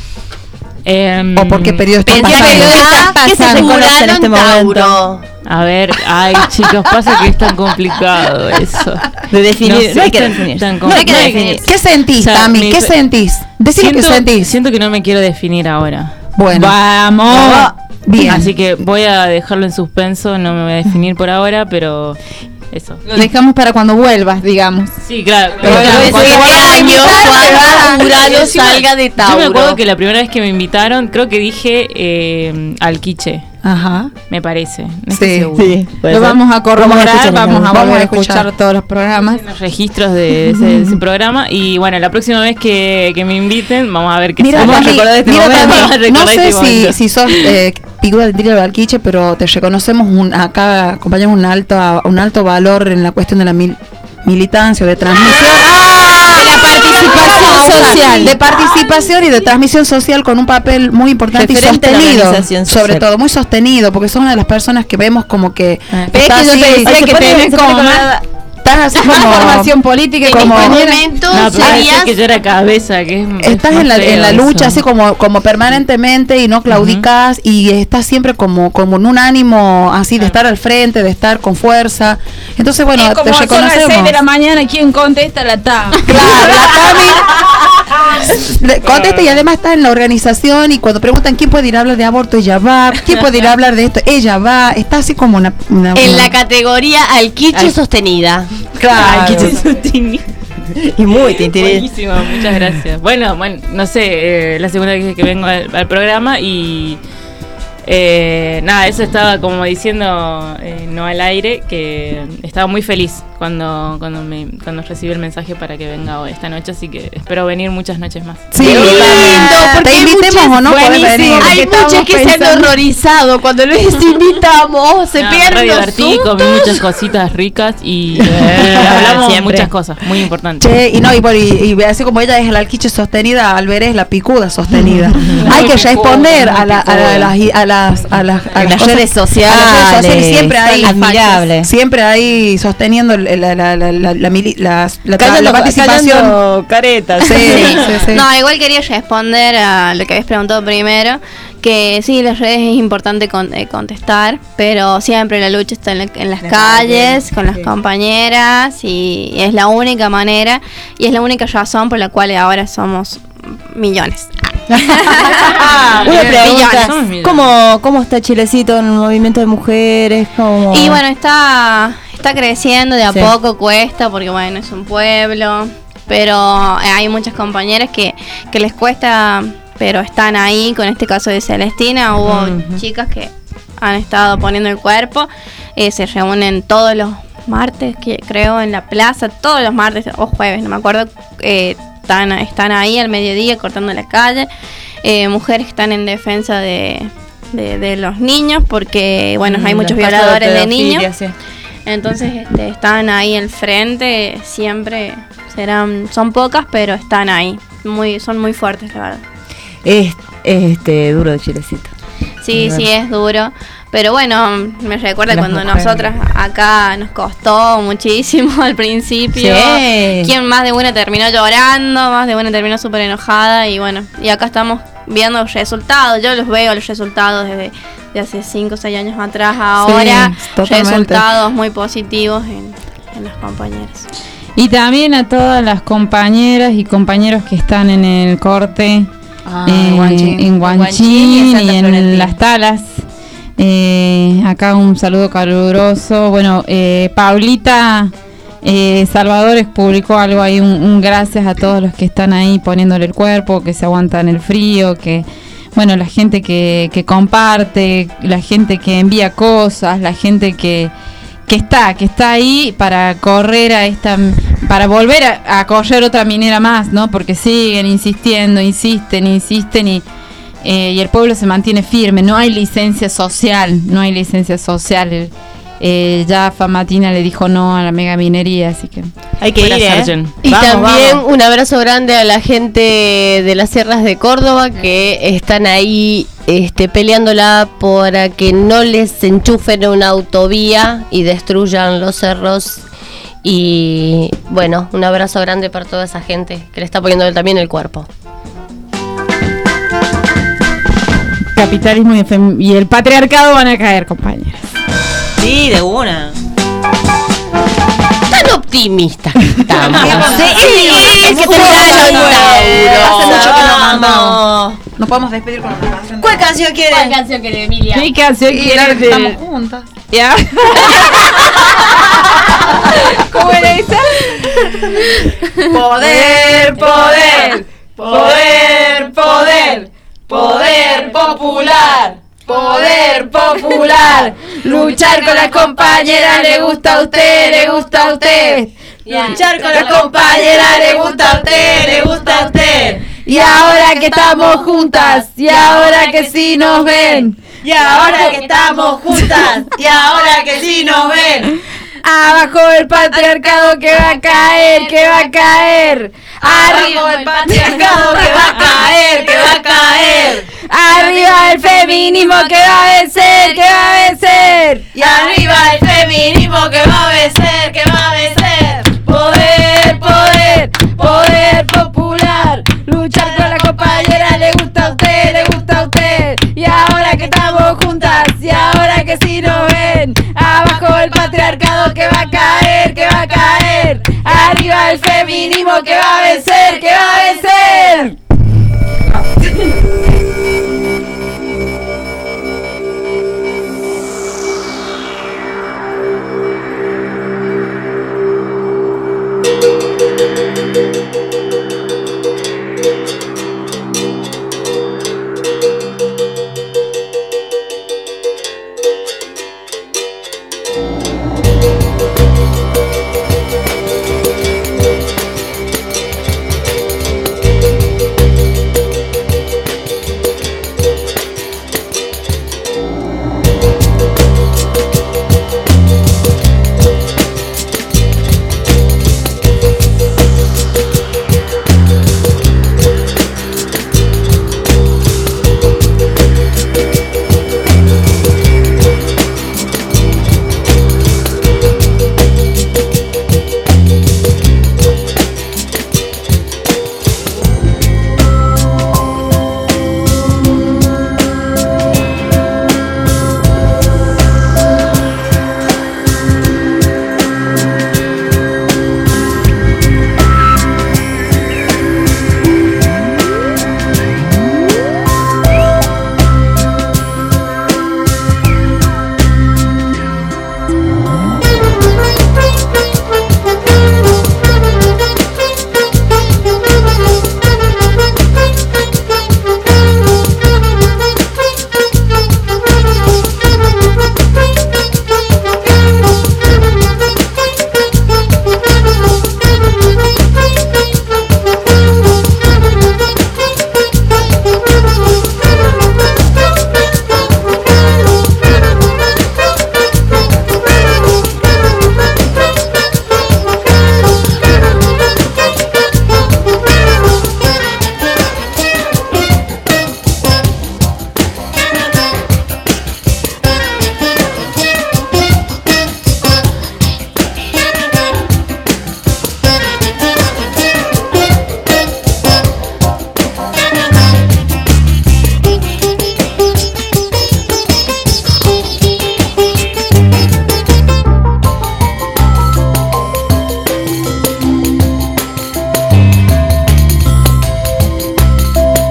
Em, ¿O por qué periodo estás Pensé pasando? que ¿Qué se estás reconoce en en este Tauro. A ver, ay chicos, pasa que es tan complicado eso. De definir, sé, no hay que es tan- definir. tan No hay que complicado. definir. ¿Qué sentís, O sea, Tami? mi- ¿Qué sentís? Decime qué Siento- sentís. Siento que no me quiero definir ahora. Bueno, ¡Vamos! bien. Así que voy a dejarlo en suspenso, no me voy a definir por ahora, pero eso. Lo dejamos para cuando vuelvas, digamos. Sí, claro. Pero Pero bueno, cuando- Este año, cuando Urano Encima, salga de Tauro. Yo me acuerdo que la primera vez que me invitaron, creo que dije eh, Alquiche, Ajá. me parece. No Sí, estoy segura. Sí, puede Lo ser. vamos a corroborar, escuchar, vamos a vamos volver a a escuchar escuchar. todos los programas. En los registros de ese, de ese programa. Y bueno, la próxima vez que, que me inviten, vamos a ver qué Mira, sale. Tami, recordar este mira, momento. Tami, Vamos a no recordar sé este si, momento. si sos eh, picuda del tiro de Alquiche, pero te reconocemos un, acá, acompañamos un alto, un alto valor en la cuestión de la mil- militancia, de transmisión. De la participación social. De participación y de transmisión social con un papel muy importante Referente y a la sostenido. organización Sobre social. todo, muy sostenido, porque son una de las personas que vemos como que. Ves está que yo te así- decía se que pone- tenés se como pone más, colorada. estás así más como. formación política y como- En este compañera. momento No, pero serías parece que yo era cabeza, que es Estás es en la, más en la feo lucha eso. así como, como permanentemente y no claudicás y estás siempre como, como en un ánimo así de estar al frente, de estar con fuerza. Entonces, bueno, Es como te son las seis reconocemos. de la mañana, ¿quién contesta? La T A M. Claro, la Tami le- contesta y además está en la organización y cuando preguntan quién puede ir a hablar de aborto, ella va, quién puede ir a hablar de esto, ella va, está así como una... una- en una- la categoría Alquiche Al- sostenida. Claro. Ay, qué sostini- Y muy tintirí. Buenísimo, muchas gracias. Bueno, bueno, no sé, eh, la segunda vez que vengo al, al programa y eh, nada, eso estaba como diciendo eh, no al aire, que estaba muy feliz cuando cuando me cuando recibí el mensaje para que venga hoy, esta noche, así que espero venir muchas noches más. Sí, Qué lindo, porque te hay invitemos muchas- o no podés buenísimo, venir. porque Hay estábamos muchas que se han pensando- horrorizado cuando les invitamos. Se No, pierden me los divertí, comí sustos. muchas cositas ricas y eh, hablamos Siempre. muchas cosas muy importantes. Che, y no, y, bueno, y, y así como ella es el alquiche sostenida, Alberé es la picuda sostenida. Hay que picuda, responder muy a, la, a, picuda. la- a las a las a En las las cosas- redes sociales. a las redes sociales, siempre hay Admirable. siempre hay sosteniendo el- la la la la, la, mili- las- la- Callando- la participación. callando caretas. Sí, sí, sí. No, igual quería responder a lo que habías preguntado primero, que sí, las redes es importante con- eh, contestar, pero siempre la lucha está en, la- en las La calles, calle, con las sí. compañeras, y es la única manera, y es la única razón por la cual ahora somos millones. Una Millones. pregunta. ¿Cómo, ¿Cómo está Chilecito en el movimiento de mujeres? ¿Cómo? Y bueno, está, está creciendo de a Sí. poco, cuesta, porque bueno, es un pueblo. pero hay muchas compañeras que, que les cuesta, pero están ahí. Con este caso de Celestina, hubo uh-huh. chicas que han estado poniendo el cuerpo, eh, se reúnen todos los martes, que creo, en la plaza, todos los martes o jueves, no me acuerdo, eh, están, están ahí al mediodía cortando la calle, eh, mujeres que están en defensa de, de, de los niños, porque bueno, mm, hay muchos violadores de, de niños, sí. Entonces este, están ahí al frente, siempre serán, son pocas, pero están ahí, muy, son muy fuertes, la verdad. Es este duro de Chilecito. Sí, sí, es duro. Pero bueno, me recuerda Las cuando mujeres. Nosotras acá nos costó muchísimo al principio. Sí. Quien más de una terminó llorando, más de una terminó súper enojada. Y bueno, y acá estamos viendo los resultados. Yo los veo los resultados desde de hace cinco o seis años atrás a ahora. Sí, resultados muy positivos en, en las compañeras. Y también a todas las compañeras y compañeros que están en el corte. Ah, eh, Guanchín. En Guanchín y en, en Las Talas. Eh, acá un saludo caluroso. Bueno, eh, Paulita eh, Salvadores publicó algo ahí, un, un gracias a todos los que están ahí poniéndole el cuerpo, que se aguantan el frío, que bueno, la gente que, que comparte, la gente que envía cosas, la gente que que está, que está ahí para correr a esta, para volver a, a correr otra minera más, ¿no? Porque siguen insistiendo, insisten, insisten y, eh, y el pueblo se mantiene firme. No hay licencia social, no hay licencia social. El, eh, ya Famatina le dijo no a la mega minería, así que hay que ir, ¿eh? Y vamos, también vamos. Un abrazo grande a la gente de las sierras de Córdoba que están ahí este, peleándola para que no les enchufen una autovía y destruyan los cerros. Y bueno, un abrazo grande para toda esa gente que le está poniendo también el cuerpo. Capitalismo y, fem- y el patriarcado van a caer, compañeras. Sí, de una. Tan optimista que estamos. Sí, sí, es que terminaron Hace mucho que no mandamos. Nos podemos despedir con otra canción. ¿Cuál canción quiere? ¿Cuál canción quiere, Emilia? ¿Qué canción quiere? Que estamos juntas. Ya. ¿Cómo era esa? Poder, poder, poder, poder, poder popular, poder popular. Luchar con las compañeras le gusta a usted, le gusta a usted. Luchar con las compañeras le gusta a usted, le gusta a usted. Y ahora que estamos juntas, y ahora que sí nos ven, y ahora que estamos juntas, y ahora que sí nos ven. Abajo el patriarcado que va a caer, que va a caer. Arriba el patriarcado que va a caer, que va a caer. Arriba el feminismo que va a vencer, que va a vencer. Y arriba el feminismo que va a vencer, que va a vencer. Poder, poder, poder popular. Luchar con la compañera le gusta a usted, le gusta a usted. Y ahora que estamos juntas, y ahora que sí nos ven. Abajo el patriarcado que va a caer, que va a caer. Arriba el feminismo que va a vencer, que va a vencer.